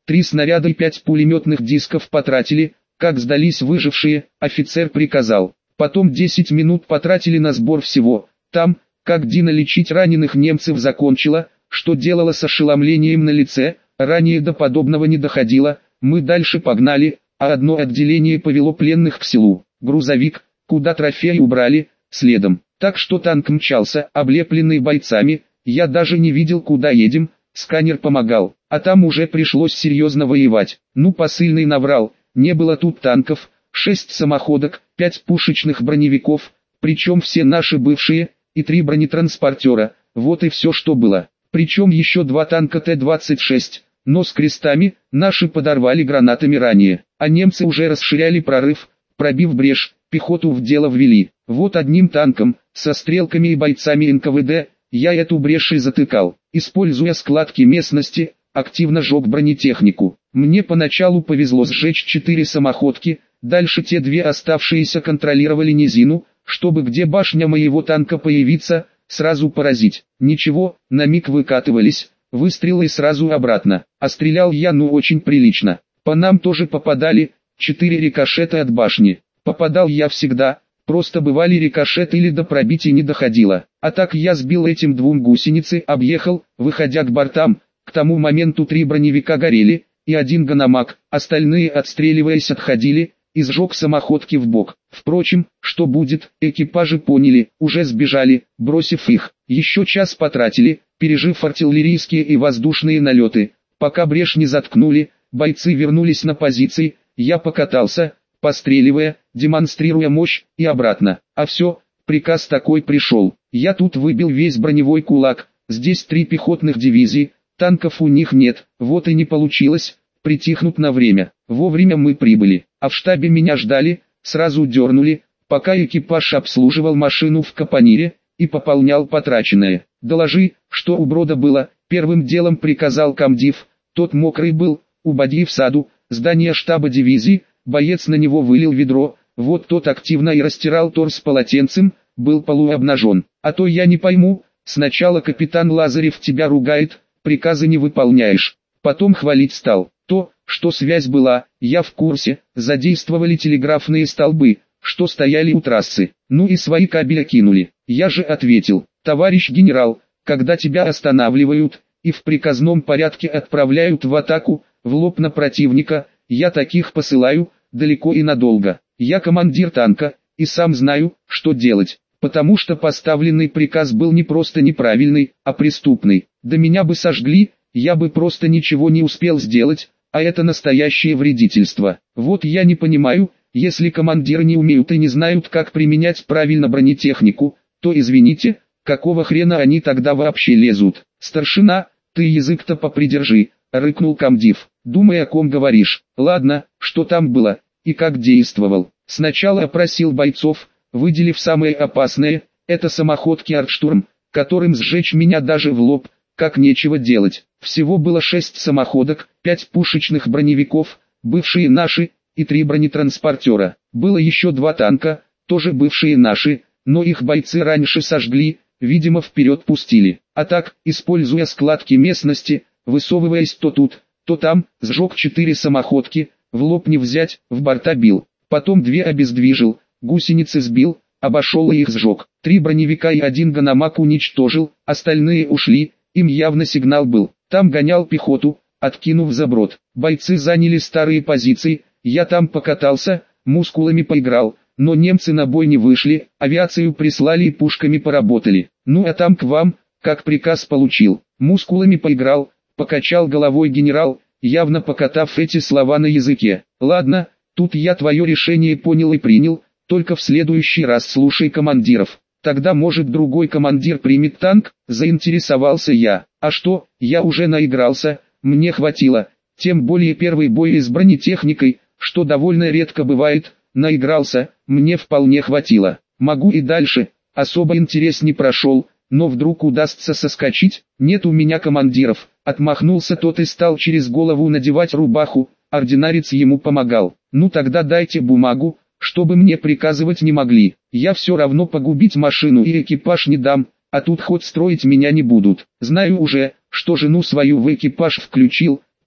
[SPEAKER 1] 3 снаряда и 5 пулеметных дисков потратили, как сдались выжившие, офицер приказал. Потом 10 минут потратили на сбор всего. Там, как Дина лечить раненых немцев закончила, что делала с ошеломлением на лице, ранее до подобного не доходило, мы дальше погнали, а одно отделение повело пленных к селу. Грузовик, куда трофеи убрали, следом. Так что танк мчался, облепленный бойцами, я даже не видел, куда едем, сканер помогал, а там уже пришлось серьезно воевать. Ну, посыльный наврал, не было тут танков, 6 самоходок, 5 пушечных броневиков, причем все наши бывшие, и 3 бронетранспортера, вот и все, что было. Причем еще 2 танка Т-26, но с крестами, наши подорвали гранатами ранее, а немцы уже расширяли прорыв, пробив брешь, пехоту в дело ввели. Вот одним танком, со стрелками и бойцами НКВД, я эту брешь и затыкал, используя складки местности, активно жег бронетехнику. Мне поначалу повезло сжечь 4 самоходки, дальше те 2 оставшиеся контролировали низину, чтобы где башня моего танка появиться, сразу поразить. Ничего, на миг выкатывались, выстрелы сразу обратно, а стрелял я очень прилично. По нам тоже попадали, 4 рикошета от башни. Попадал я всегда, просто бывали рикошеты или до пробития не доходило. А так я сбил этим 2 гусеницы, объехал, выходя к бортам, к тому моменту 3 броневика горели, и 1 ганамак, остальные отстреливаясь отходили, и сжег самоходки в бок. Впрочем, что будет, экипажи поняли, уже сбежали, бросив их. Еще час потратили, пережив артиллерийские и воздушные налеты. Пока брешь не заткнули, бойцы вернулись на позиции, я покатался, постреливая, демонстрируя мощь, и обратно. А все, приказ такой пришел. Я тут выбил весь броневой кулак, здесь 3 пехотных дивизии, танков у них нет, вот и не получилось, притихнуть на время. Вовремя мы прибыли, а в штабе меня ждали, сразу дернули, пока экипаж обслуживал машину в Капонире, и пополнял потраченное. Доложи, что у брода было, первым делом приказал комдив, тот мокрый был, убоди в саду, здание штаба дивизии, боец на него вылил ведро, вот тот активно и растирал торс полотенцем, был полуобнажен. А то я не пойму, сначала капитан Лазарев тебя ругает, приказы не выполняешь, потом хвалить стал. То, что связь была, я в курсе, задействовали телеграфные столбы, что стояли у трассы, ну и свои кабели кинули. Я же ответил, товарищ генерал, когда тебя останавливают, и в приказном порядке отправляют в атаку, в лоб на противника, я таких посылаю, далеко и надолго. Я командир танка, и сам знаю, что делать, потому что поставленный приказ был не просто неправильный, а преступный. Да меня бы сожгли, я бы просто ничего не успел сделать, а это настоящее вредительство. Вот я не понимаю, если командиры не умеют и не знают, как применять правильно бронетехнику, то извините, какого хрена они тогда вообще лезут? Старшина, ты язык-то попридержи, рыкнул комдив. Думай, о ком говоришь. Ладно, что там было, и как действовал. Сначала опросил бойцов, выделив самые опасные, это самоходки «Артштурм», которым сжечь меня даже в лоб, как нечего делать. Всего было 6 самоходок, 5 пушечных броневиков, бывшие наши, и 3 бронетранспортера. Было еще 2 танка, тоже бывшие наши, но их бойцы раньше сожгли, видимо вперед пустили. А так, используя складки местности, высовываясь то тут, то там, сжег 4 самоходки, в лоб не взять, в борта бил. Потом 2 обездвижил, гусеницы сбил, обошел и их сжег. 3 броневика и 1 ганамак уничтожил, остальные ушли, им явно сигнал был. Там гонял пехоту, откинув за брод. Бойцы заняли старые позиции, я там покатался, мускулами поиграл, но немцы на бой не вышли, авиацию прислали и пушками поработали. Ну а там к вам, как приказ получил. Мускулами поиграл, покачал головой генерал, явно покатав эти слова на языке. Ладно, тут я твое решение понял и принял, только в следующий раз слушай командиров. Тогда может другой командир примет танк, заинтересовался я. А что, я уже наигрался, мне хватило, тем более первый бой с бронетехникой, что довольно редко бывает, наигрался, мне вполне хватило. Могу и дальше, особо интерес не прошел, но вдруг удастся соскочить, нет у меня командиров. Отмахнулся тот и стал через голову надевать рубаху, ординарец ему помогал. Ну тогда дайте бумагу, чтобы мне приказывать не могли. Я все равно погубить машину и экипаж не дам, а тут хоть строить меня не будут. Знаю уже, что жену свою в экипаж включил,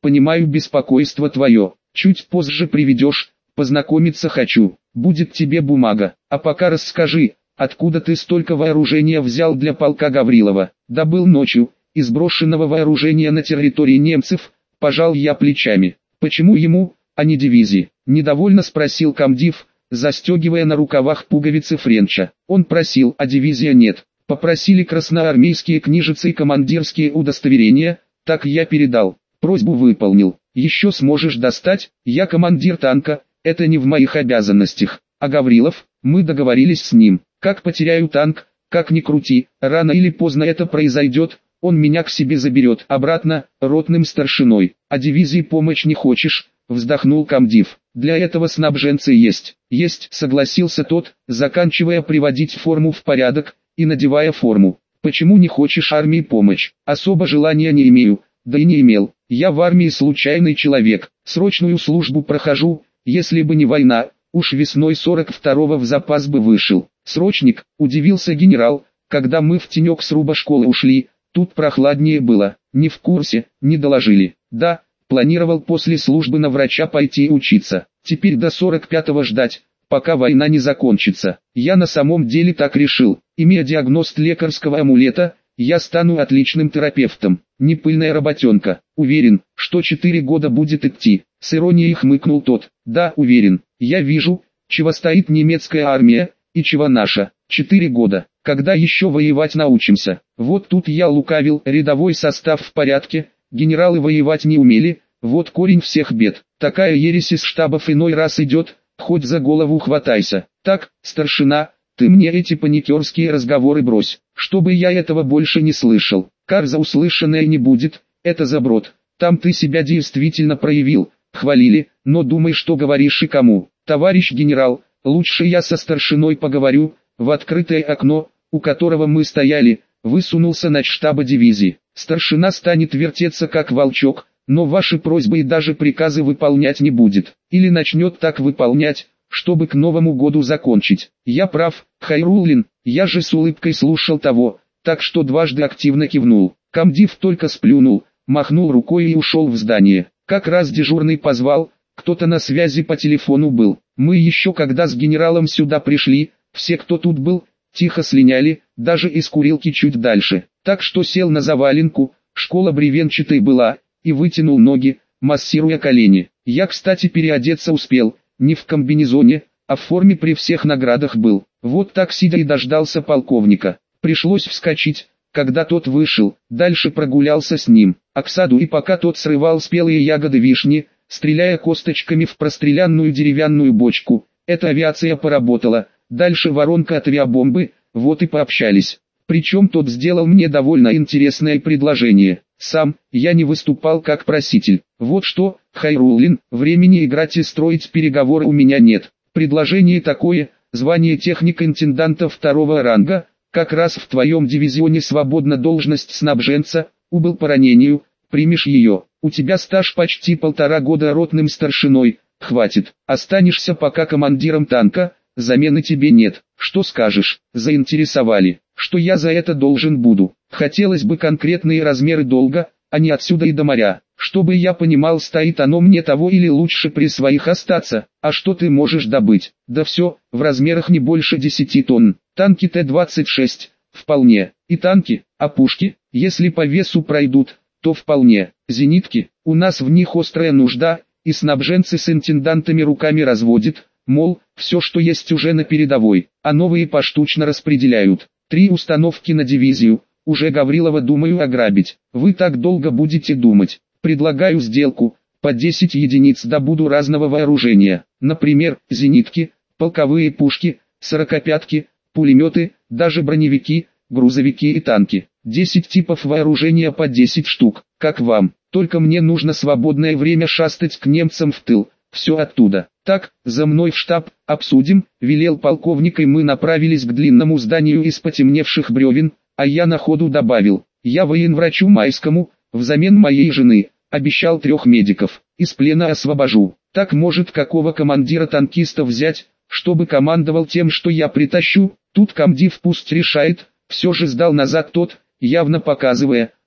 [SPEAKER 1] понимаю беспокойство твое. Чуть позже приведешь, познакомиться хочу. Будет тебе бумага. А пока расскажи, откуда ты столько вооружения взял для полка Гаврилова? Добыл ночью, из брошенного вооружения на территории немцев, пожал я плечами. Почему ему, а не дивизии? Недовольно спросил комдив, застегивая на рукавах пуговицы Френча. Он просил, а дивизия нет. Попросили красноармейские книжицы и командирские удостоверения, так я передал. Просьбу выполнил. Еще сможешь достать? Я командир танка, это не в моих обязанностях. А Гаврилов, мы договорились с ним. Как потеряю танк, как ни крути, рано или поздно это произойдет, он меня к себе заберет обратно, ротным старшиной. А дивизии помощь не хочешь? Вздохнул комдив. Для этого снабженцы есть. Есть, согласился тот, заканчивая приводить форму в порядок и надевая форму. Почему не хочешь армии помощь? Особо желания не имею, да и не имел. Я в армии случайный человек, срочную службу прохожу, если бы не война, уж весной 42-го в запас бы вышел. Срочник, удивился генерал, когда мы в тенек сруба школы ушли, тут прохладнее было. Не в курсе, не доложили. Да, планировал после службы на врача пойти учиться. Теперь до 45-го ждать, пока война не закончится. Я на самом деле так решил. Имея диагноз лекарского амулета, я стану отличным терапевтом. Не пыльная работенка. Уверен, что 4 года будет идти. С иронией хмыкнул тот. Да, уверен. Я вижу, чего стоит немецкая армия, и чего наша. 4 года. Когда еще воевать научимся? Вот тут я лукавил. Рядовой состав в порядке. Генералы воевать не умели. Вот корень всех бед. Такая ересь из штабов иной раз идет. Хоть за голову хватайся. Так, старшина, ты мне эти паникерские разговоры брось, чтобы я этого больше не слышал. Кар за услышанное не будет, это заброд. Там ты себя действительно проявил, хвалили, но думай, что говоришь и кому. Товарищ генерал, лучше я со старшиной поговорю. В открытое окно, у которого мы стояли, высунулся начштаба дивизии. Старшина станет вертеться как волчок, но ваши просьбы и даже приказы выполнять не будет. Или начнет так выполнять, чтобы к Новому году закончить. Я прав, Хайруллин, я же с улыбкой слушал того, так что дважды активно кивнул. Комдив только сплюнул, махнул рукой и ушел в здание. Как раз дежурный позвал, кто-то на связи по телефону был. Мы еще когда с генералом сюда пришли, все кто тут был, тихо слиняли, даже из курилки чуть дальше. Так что сел на заваленку, школа бревенчатой была, и вытянул ноги, массируя колени. Я, кстати, переодеться успел, не в комбинезоне, а в форме при всех наградах был. Вот так сидя и дождался полковника. Пришлось вскочить, когда тот вышел, дальше прогулялся с ним, а к саду, и пока тот срывал спелые ягоды вишни, стреляя косточками в простреленную деревянную бочку, эта авиация поработала, дальше воронка от авиабомбы, вот и пообщались. Причем тот сделал мне довольно интересное предложение. Сам, я не выступал как проситель. Вот что, Хайруллин, времени играть и строить переговоры у меня нет. Предложение такое, звание техник-интенданта 2-го ранга, как раз в твоем дивизионе свободна должность снабженца, убыл по ранению, примешь ее. У тебя стаж почти 1,5 года ротным старшиной, хватит. Останешься пока командиром танка, замены тебе нет. Что скажешь? Заинтересовали. Что я за это должен буду? Хотелось бы конкретные размеры долга, а не отсюда и до моря. Чтобы я понимал, стоит оно мне того или лучше при своих остаться. А что ты можешь добыть? Да все, в размерах не больше 10 тонн. Танки Т-26, вполне. И танки, а пушки, если по весу пройдут, то вполне. Зенитки, у нас в них острая нужда, и снабженцы с интендантами руками разводят. Мол, все что есть уже на передовой, а новые поштучно распределяют. 3 установки на дивизию, уже Гаврилова думаю ограбить. Вы так долго будете думать. Предлагаю сделку, по 10 единиц добуду разного вооружения. Например, зенитки, полковые пушки, 45-ки, пулеметы, даже броневики, грузовики и танки. 10 типов вооружения по 10 штук, как вам. Только мне нужно свободное время шастать к немцам в тыл. Все оттуда. Так, за мной в штаб, обсудим, велел полковник, и мы направились к длинному зданию из потемневших бревен, а я на ходу добавил, я военврачу Майскому, взамен моей жены, обещал 3 медиков, из плена освобожу. Так может какого командира танкиста взять, чтобы командовал тем, что я притащу? Тут комдив пусть решает, все же сдал назад тот, явно показывая,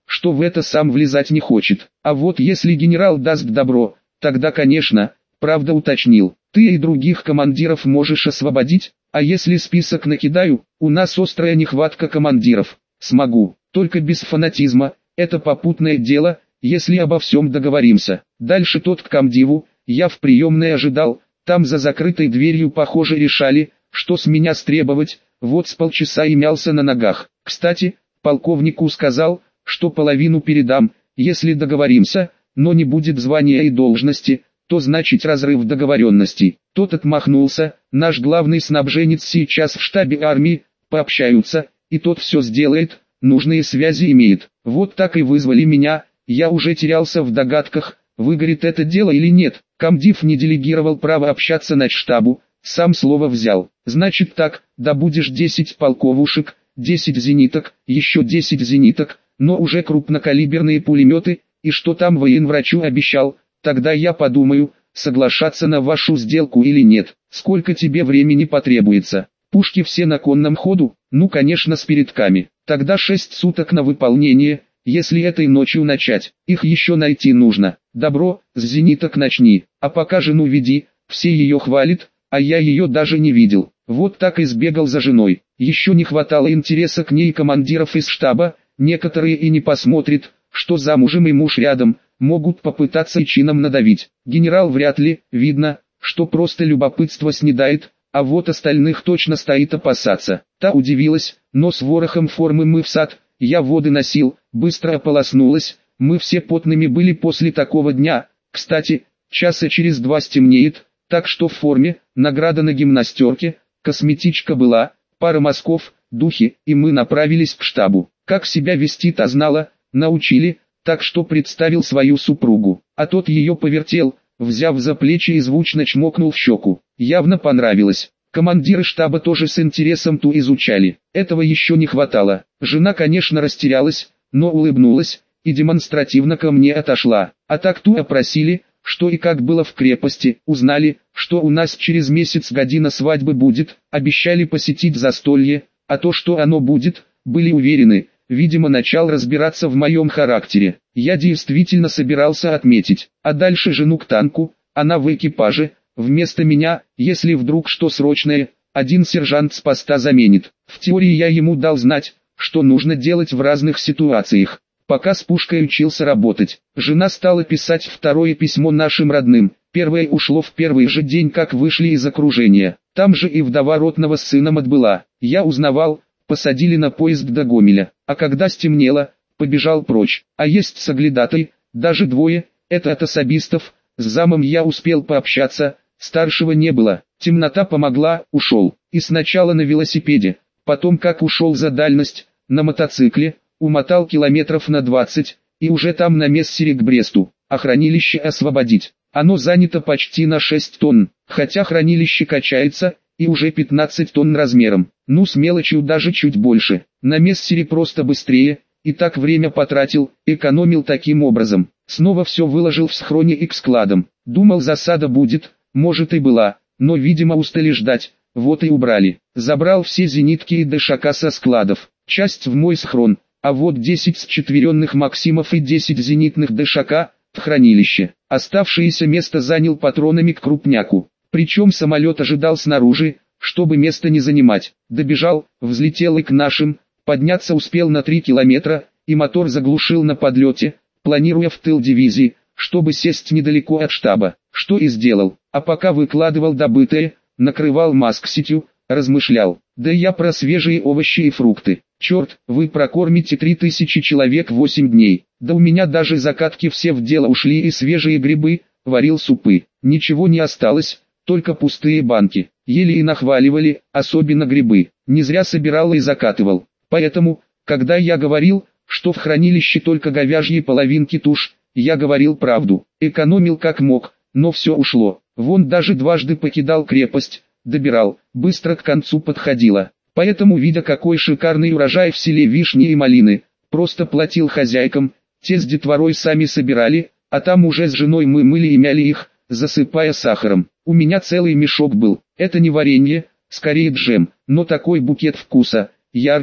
[SPEAKER 1] что в это сам влезать не хочет. А вот если генерал даст добро, тогда конечно, правда уточнил, ты и других командиров можешь освободить, а если список накидаю, у нас острая нехватка командиров. Смогу, только без фанатизма, это попутное дело, если обо всем договоримся. Дальше тот к комдиву, я в приемной ожидал, там за закрытой дверью похоже решали, что с меня стребовать, вот с полчаса и мялся на ногах. Кстати, полковнику сказал, что половину передам, если договоримся, но не будет звания и должности, то значит разрыв договоренностей. Тот отмахнулся, наш главный снабженец сейчас в штабе армии, пообщаются, и тот все сделает, нужные связи имеет. Вот так и вызвали меня, я уже терялся в догадках, выгорит это дело или нет. Комдив не делегировал право общаться начштабу, сам слово взял. Значит так, добудешь 10 полковушек, 10 зениток, еще 10 зениток, но уже крупнокалиберные пулеметы, и что там военврачу обещал, тогда я подумаю, соглашаться на вашу сделку или нет. Сколько тебе времени потребуется? Пушки все на конном ходу? Ну конечно с передками. Тогда 6 суток на выполнение, если этой ночью начать. Их еще найти нужно. Добро, с зениток начни, а пока жену веди, все ее хвалят, а я ее даже не видел. Вот так и сбегал за женой. Еще не хватало интереса к ней командиров из штаба, некоторые и не посмотрят, что замужем и муж рядом, могут попытаться и чином надавить. Генерал вряд ли, видно, что просто любопытство снедает, а вот остальных точно стоит опасаться. Та удивилась, но с ворохом формы мы в сад, я воды носил, быстро ополоснулась, мы все потными были после такого дня. Кстати, часа через 2 стемнеет, так что в форме, награда на гимнастерке, косметичка была, пара мазков, духи, и мы направились к штабу. Как себя вести-то знала, научили, так что представил свою супругу, а тот ее повертел, взяв за плечи и звучно чмокнул в щеку. Явно понравилось. Командиры штаба тоже с интересом ту изучали. Этого еще не хватало. Жена, конечно, растерялась, но улыбнулась и демонстративно ко мне отошла. А так ту опросили, что и как было в крепости, узнали, что у нас через месяц година свадьбы будет, обещали посетить застолье, а то, что оно будет, были уверены. Видимо, начал разбираться в моем характере. Я действительно собирался отметить, а дальше жену к танку, она в экипаже, вместо меня, если вдруг что срочное, один сержант с поста заменит. В теории я ему дал знать, что нужно делать в разных ситуациях. Пока с пушкой учился работать, жена стала писать второе письмо нашим родным. Первое ушло в первый же день, как вышли из окружения. Там же и вдова ротного с сыном отбыла. Я узнавал, посадили на поезд до Гомеля, а когда стемнело, побежал прочь. А есть соглядатай, даже двое, это от особистов, с замом я успел пообщаться, старшего не было. Темнота помогла, ушел. И сначала на велосипеде, потом как ушел за дальность, на мотоцикле, умотал километров на 20, и уже там на Мессере к Бресту, а хранилище освободить. Оно занято почти на 6 тонн, хотя хранилище качается, и уже 15 тонн размером. Ну с мелочью даже чуть больше. На Мессере просто быстрее, и так время потратил, экономил таким образом. Снова все выложил в схроне и к складам. Думал, засада будет, может и была, но видимо устали ждать, вот и убрали. Забрал все зенитки и ДШК со складов, часть в мой схрон, а вот 10 счетверенных Максимов и 10 зенитных ДШК в хранилище. Оставшееся место занял патронами к крупняку. Причем самолет ожидал снаружи, чтобы место не занимать. Добежал, взлетел и к нашим, подняться успел на 3 километра, и мотор заглушил на подлете, планируя в тыл дивизии, чтобы сесть недалеко от штаба, что и сделал. А пока выкладывал добытое, накрывал маск-сетью, размышлял. Да я про свежие овощи и фрукты. Черт, вы прокормите 3000 человек 8 дней. Да у меня даже закатки все в дело ушли и свежие грибы, варил супы. Ничего не осталось, только пустые банки. Ели и нахваливали, особенно грибы. Не зря собирал и закатывал. Поэтому, когда я говорил, что в хранилище только говяжьи половинки туш, я говорил правду. Экономил как мог, но все ушло. Вон даже дважды покидал крепость, добирал, быстро к концу подходило. Поэтому, видя какой шикарный урожай в селе вишни и малины, просто платил хозяйкам, те с детворой сами собирали, а там уже с женой мы мыли и мяли их, засыпая сахаром. У меня целый мешок был, это не варенье, скорее джем, но такой букет вкуса, яркого,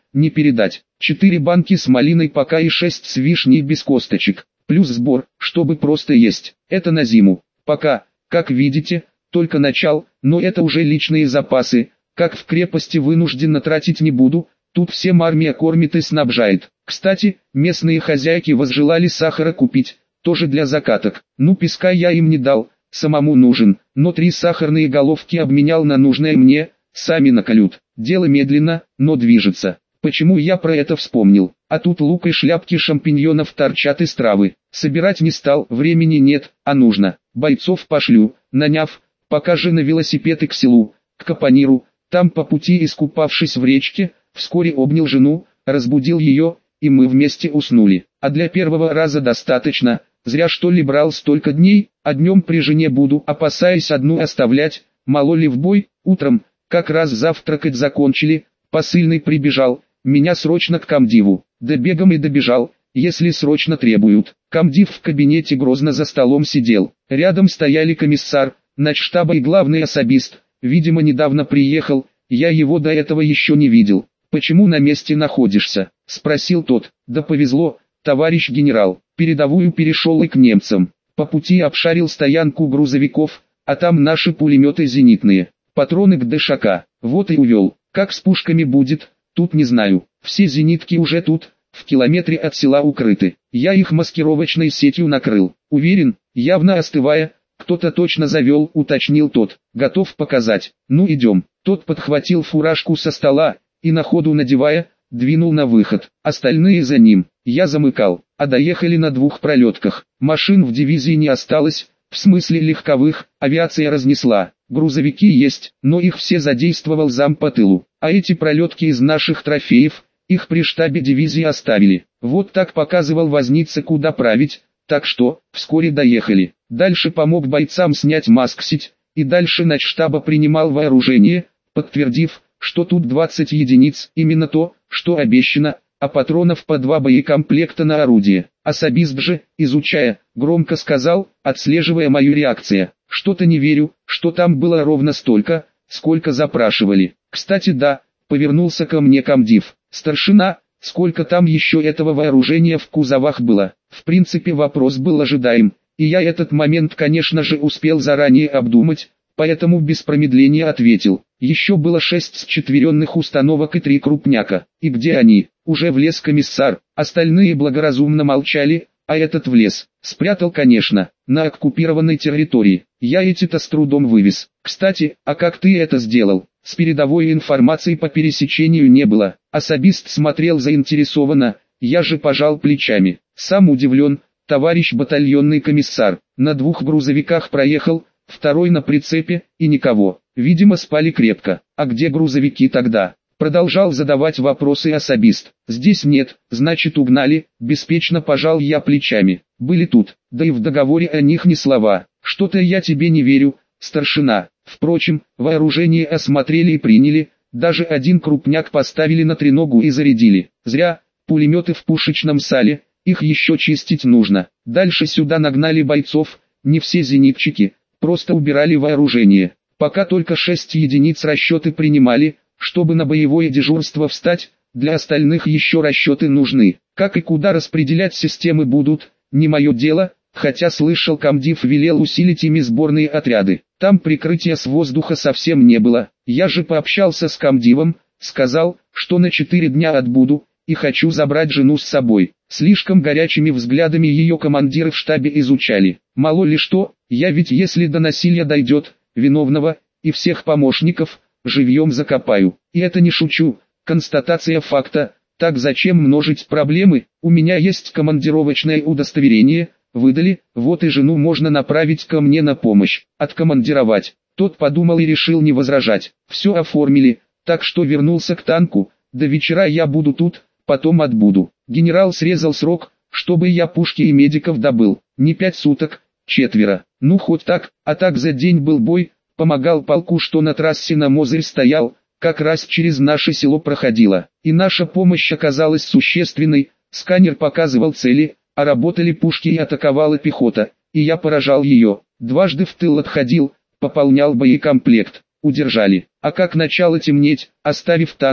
[SPEAKER 1] не передать. 4 банки с малиной пока и 6 с вишней без косточек. Плюс сбор, чтобы просто есть. Это на зиму. Пока, как видите, только начал, но это уже личные запасы. Как в крепости вынужденно тратить не буду, тут всем армия кормит и снабжает. Кстати, местные хозяйки возжелали сахара купить, тоже для закаток. Ну песка я им не дал, самому нужен, но 3 сахарные головки обменял на нужное мне, сами наколют. Дело медленно, но движется. Почему я про это вспомнил? А тут лук и шляпки шампиньонов торчат из травы. Собирать не стал, времени нет, а нужно. Бойцов пошлю, наняв, пока же на велосипед и к селу, к Капониру. Там по пути, искупавшись в речке, вскоре обнял жену, разбудил ее, и мы вместе уснули. А для первого раза достаточно, зря что ли брал столько дней, а днем при жене буду, опасаясь одну оставлять, мало ли в бой. Утром, как раз завтракать закончили, посыльный прибежал, меня срочно к комдиву, да бегом и добежал, если срочно требуют. Комдив в кабинете грозно за столом сидел, рядом стояли комиссар, начштаба и главный особист, видимо недавно приехал, я его до этого еще не видел. «Почему на месте находишься?» – спросил тот. «Да повезло, товарищ генерал, передовую перешел и к немцам. По пути обшарил стоянку грузовиков, а там наши пулеметы зенитные, патроны к ДШК, вот и увел. Как с пушками будет, тут не знаю, все зенитки уже тут, в километре от села укрыты. Я их маскировочной сетью накрыл. Уверен, явно остывая, кто-то точно завел», — уточнил тот. «Готов показать? Ну идем». Тот подхватил фуражку со стола и на ходу надевая, двинул на выход. Остальные за ним. Я замыкал, а доехали на 2 пролетках. Машин в дивизии не осталось, в смысле легковых, авиация разнесла. Грузовики есть, но их все задействовал зам по тылу. А эти пролетки из наших трофеев, их при штабе дивизии оставили. Вот так показывал возница, куда править, так что, вскоре доехали. Дальше помог бойцам снять маск-сеть, и дальше начштаба принимал вооружение, подтвердив, что тут 20 единиц, именно то, что обещано, а патронов по 2 боекомплекта на орудие. Особист же, изучая, громко сказал, отслеживая мою реакцию: «Что-то не верю, что там было ровно столько, сколько запрашивали». «Кстати, да», — повернулся ко мне комдив. «Старшина, сколько там еще этого вооружения в кузовах было?» В принципе вопрос был ожидаем, и я этот момент конечно же успел заранее обдумать, поэтому без промедления ответил. Еще было 6 счетверенных установок и 3 крупняка. «И где они?» Уже влез комиссар, остальные благоразумно молчали, а этот влез. «Спрятал, конечно, на оккупированной территории. Я эти-то с трудом вывез. Кстати, а как ты это сделал?» С передовой информацией по пересечению не было. Особист смотрел заинтересованно, я же пожал плечами. «Сам удивлен, товарищ батальонный комиссар. На 2 грузовиках проехал, второй на прицепе, и никого. Видимо спали крепко. А где грузовики тогда?» Продолжал задавать вопросы особист. «Здесь нет, значит угнали», беспечно пожал я плечами. «Были тут, да и в договоре о них ни слова. Что-то я тебе не верю, старшина. Впрочем, вооружение осмотрели и приняли, даже 1 крупняк поставили на треногу и зарядили. Зря, пулеметы в пушечном сале, их еще чистить нужно. Дальше сюда нагнали бойцов, не все зенитчики, просто убирали вооружение. Пока только 6 единиц расчеты принимали, чтобы на боевое дежурство встать, для остальных еще расчеты нужны. Как и куда распределять системы будут, не мое дело, хотя слышал, комдив велел усилить ими сборные отряды. Там прикрытия с воздуха совсем не было. Я же пообщался с комдивом, сказал, что на 4 дня отбуду, и хочу забрать жену с собой. Слишком горячими взглядами ее командиры в штабе изучали. Мало ли что, я ведь если до насилия дойдет, виновного, и всех помощников, живьем закопаю. И это не шучу, констатация факта. Так зачем множить проблемы? У меня есть командировочное удостоверение, выдали, вот и жену можно направить ко мне на помощь, откомандировать. Тот подумал и решил не возражать. Все оформили, так что вернулся к танку. До вечера я буду тут, потом отбуду. Генерал срезал срок, чтобы я пушки и медиков добыл. Не 5 суток, 4. Ну хоть так, а так за день был бой. Помогал полку, что на трассе на Мозырь стоял, как раз через наше село проходила. И наша помощь оказалась существенной, сканер показывал цели, а работали пушки и атаковала пехота, и я поражал ее. Дважды в тыл отходил, пополнял боекомплект, удержали. А как начало темнеть, оставив танк,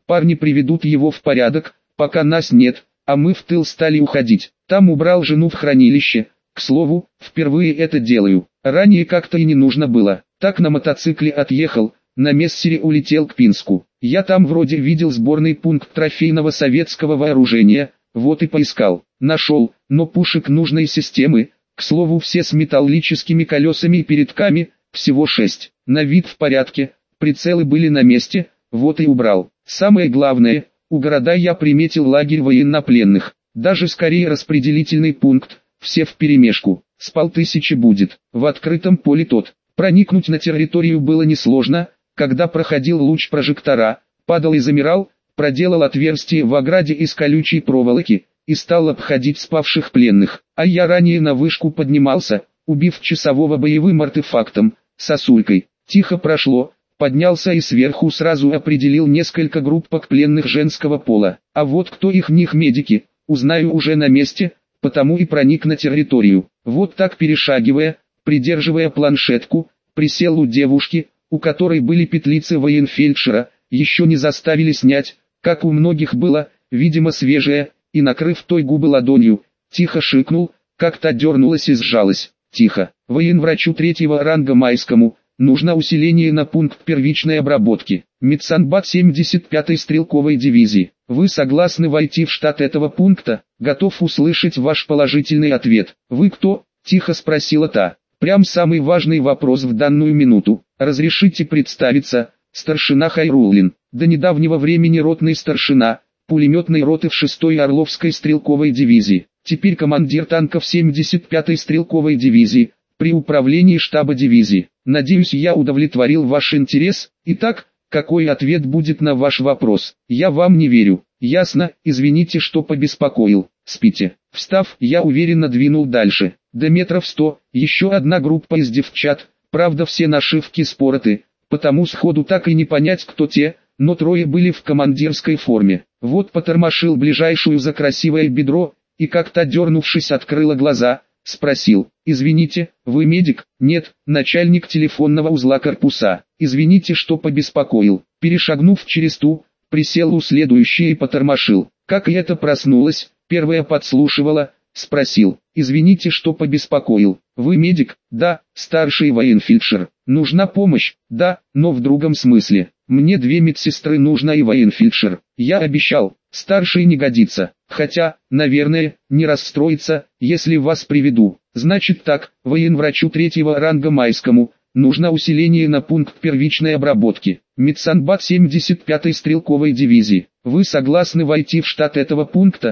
[SPEAKER 1] Парни приведут его в порядок, пока нас нет, а мы в тыл стали уходить. Там убрал жену в хранилище. К слову, впервые это делаю. Ранее как-то и не нужно было. Так на мотоцикле отъехал, на мессере улетел к Пинску. Я там вроде видел сборный пункт трофейного советского вооружения, вот и поискал. Нашел, но пушек нужной системы, к слову все с металлическими колесами и передками, всего 6. На вид в порядке, прицелы были на месте, вот и убрал. Самое главное, у города я приметил лагерь военнопленных. Даже скорее распределительный пункт, все вперемешку. С 5000 будет, в открытом поле тот. Проникнуть на территорию было несложно, когда проходил луч прожектора, падал и замирал, проделал отверстие в ограде из колючей проволоки, и стал обходить спавших пленных. А я ранее на вышку поднимался, убив часового боевым артефактом, сосулькой. Тихо прошло, поднялся и сверху сразу определил несколько группок пленных женского пола. А вот кто их них медики, узнаю уже на месте, потому и проник на территорию. Вот так перешагивая, придерживая планшетку, присел у девушки, у которой были петлицы военфельдшера, еще не заставили снять, как у многих было, видимо свежее, и накрыв той губы ладонью, тихо шикнул, как-то дернулась и сжалась. Тихо, военврачу 3-го ранга Майскому, нужно усиление на пункт первичной обработки. Медсанбат 75-й стрелковой дивизии. Вы согласны войти в штат этого пункта? Готов услышать ваш положительный ответ. Вы кто? Тихо спросила та. Прям самый важный вопрос в данную минуту. Разрешите представиться, старшина Хайруллин. До недавнего времени ротный старшина, пулеметной роты в 6-й Орловской стрелковой дивизии. Теперь командир танков 75-й стрелковой дивизии, при управлении штаба дивизии. Надеюсь, я удовлетворил ваш интерес. Итак, какой ответ будет на ваш вопрос? Я вам не верю. Ясно, извините, что побеспокоил. Спите. Встав, я уверенно двинул дальше. До метров 100, еще одна группа из девчат, правда все нашивки спороты, потому сходу так и не понять кто те, но трое были в командирской форме. Вот потормошил ближайшую за красивое бедро, и как-то дернувшись открыла глаза, спросил: «Извините, вы медик?» «Нет, начальник телефонного узла корпуса. Извините, что побеспокоил». Перешагнув через ту, присел у следующей и потормошил. Как и это проснулась, первая подслушивала, спросил: «Извините, что побеспокоил. Вы медик?» «Да, старший военфельдшер. Нужна помощь?» «Да, но в другом смысле. Мне 2 медсестры нужно и военфельдшер. Я обещал, старший не годится. Хотя, наверное, не расстроится, если вас приведу. Значит так, военврачу 3-го ранга Майскому, нужно усиление на пункт первичной обработки. Медсанбат 75-й стрелковой дивизии. Вы согласны войти в штат этого пункта?»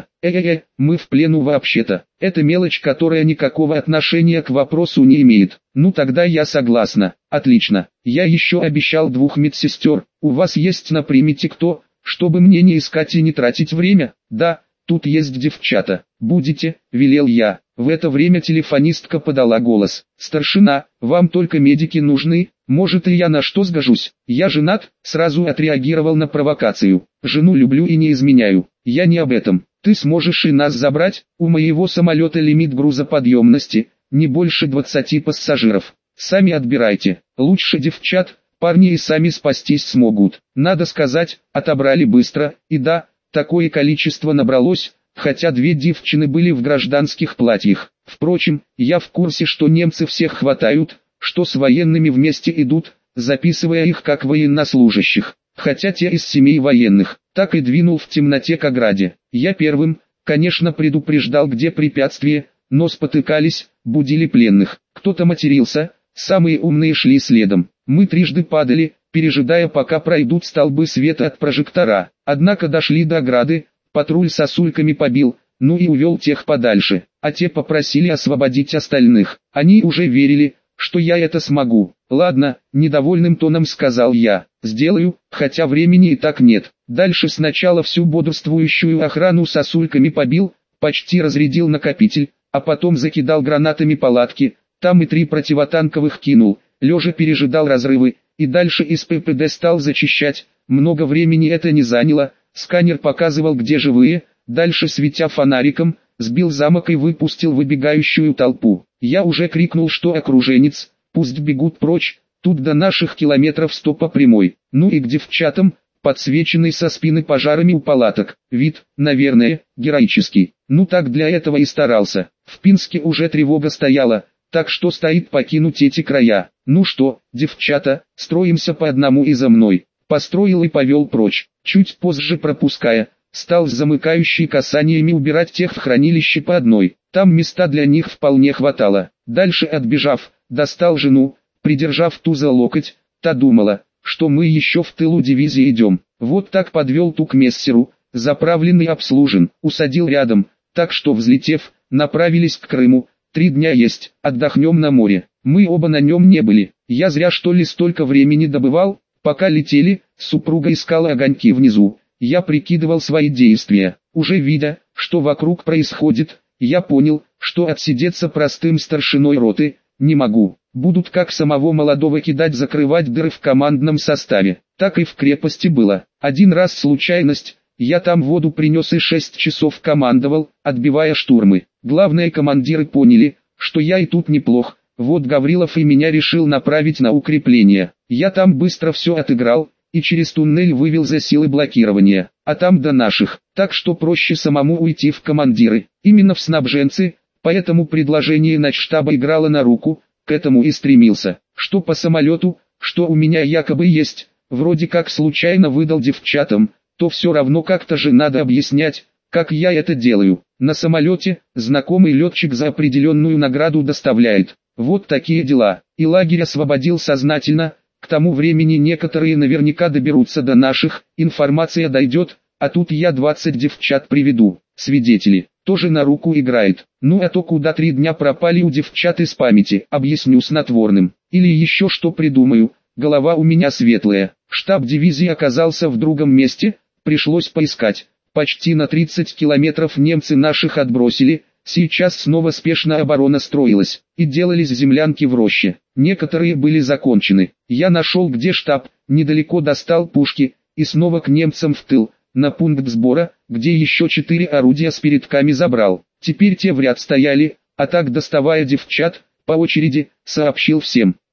[SPEAKER 1] Мы в плену вообще-то. Это мелочь, которая никакого отношения к вопросу не имеет. Ну тогда я согласна. Отлично. Я еще обещал 2 медсестер. У вас есть на примете кто, чтобы мне не искать и не тратить время? Да, тут есть девчата. Будете, велел я. В это время телефонистка подала голос. «Старшина, вам только медики нужны, может и я на что сгожусь? Я женат», сразу отреагировал на провокацию. «Жену люблю и не изменяю. Я не об этом. Ты сможешь и нас забрать? У моего самолета лимит грузоподъемности, не больше 20 пассажиров. Сами отбирайте. Лучше девчат, парни и сами спастись смогут». Надо сказать, отобрали быстро, и да, такое количество набралось, хотя 2 девчины были в гражданских платьях. Впрочем, я в курсе, что немцы всех хватают, что с военными вместе идут, записывая их как военнослужащих. Хотя те из семей военных, так и двинул в темноте к ограде. Я первым, конечно, предупреждал, где препятствие, но спотыкались, будили пленных. Кто-то матерился, самые умные шли следом. Мы трижды падали, пережидая, пока пройдут столбы света от прожектора. Однако дошли до ограды, патруль сосульками побил, ну и увел тех подальше, а те попросили освободить остальных. Они уже верили, что я это смогу. «Ладно», — недовольным тоном сказал я, — «сделаю, хотя времени и так нет». Дальше сначала всю бодрствующую охрану сосульками побил, почти разрядил накопитель, а потом закидал гранатами палатки, там и 3 противотанковых кинул, лежа пережидал разрывы, и дальше из ППД стал зачищать. Много времени это не заняло, сканер показывал, где живые, дальше светя фонариком, сбил замок и выпустил выбегающую толпу. Я уже крикнул, что окруженец, пусть бегут прочь, тут до наших километров 100 по прямой. Ну и к девчатам, подсвеченный со спины пожарами у палаток. Вид, наверное, героический. Ну так для этого и старался. В Пинске уже тревога стояла, так что стоит покинуть эти края. Ну что, девчата, строимся по одному и за мной. Построил и повел прочь. Чуть позже пропуская, стал с замыкающей касаниями убирать тех в хранилище по одной. Там места для них вполне хватало. Дальше отбежав, достал жену, придержав ту за локоть. Та думала, что мы еще в тылу дивизии идем. Вот так подвел ту к мессеру, заправленный обслужен, усадил рядом, так что взлетев, направились к Крыму. 3 дня есть, отдохнем на море. Мы оба на нем не были. Я зря что ли столько времени добывал? Пока летели, супруга искала огоньки внизу. Я прикидывал свои действия. Уже видя, что вокруг происходит, я понял, что отсидеться простым старшиной роты не могу. Будут как самого молодого кидать закрывать дыры в командном составе. Так и в крепости было. Один раз случайность, я там воду принес и 6 часов командовал, отбивая штурмы. Главные командиры поняли, что я и тут неплох. Вот Гаврилов и меня решил направить на укрепление. Я там быстро все отыграл, и через туннель вывел за силы блокирования, а там до наших, так что проще самому уйти в командиры, именно в снабженцы, поэтому предложение начштаба играло на руку, к этому и стремился, что по самолету, что у меня якобы есть, вроде как случайно выдал девчатам, то все равно как-то же надо объяснять, как я это делаю. На самолете, знакомый летчик за определенную награду доставляет. Вот такие дела, и лагерь освободил сознательно. К тому времени некоторые наверняка доберутся до наших, информация дойдет, а тут я 20 девчат приведу, свидетели, тоже на руку играет. Ну а то куда 3 дня пропали у девчат из памяти, объясню снотворным, или еще что придумаю, голова у меня светлая. Штаб дивизии оказался в другом месте, пришлось поискать, почти на 30 километров немцы наших отбросили. Сейчас снова спешно оборона строилась, и делались землянки в роще. Некоторые были закончены. Я нашел где штаб, недалеко достал пушки, и снова к немцам в тыл, на пункт сбора, где еще 4 орудия с передками забрал. Теперь те в ряд стояли, а так доставая девчат, по очереди, сообщил всем.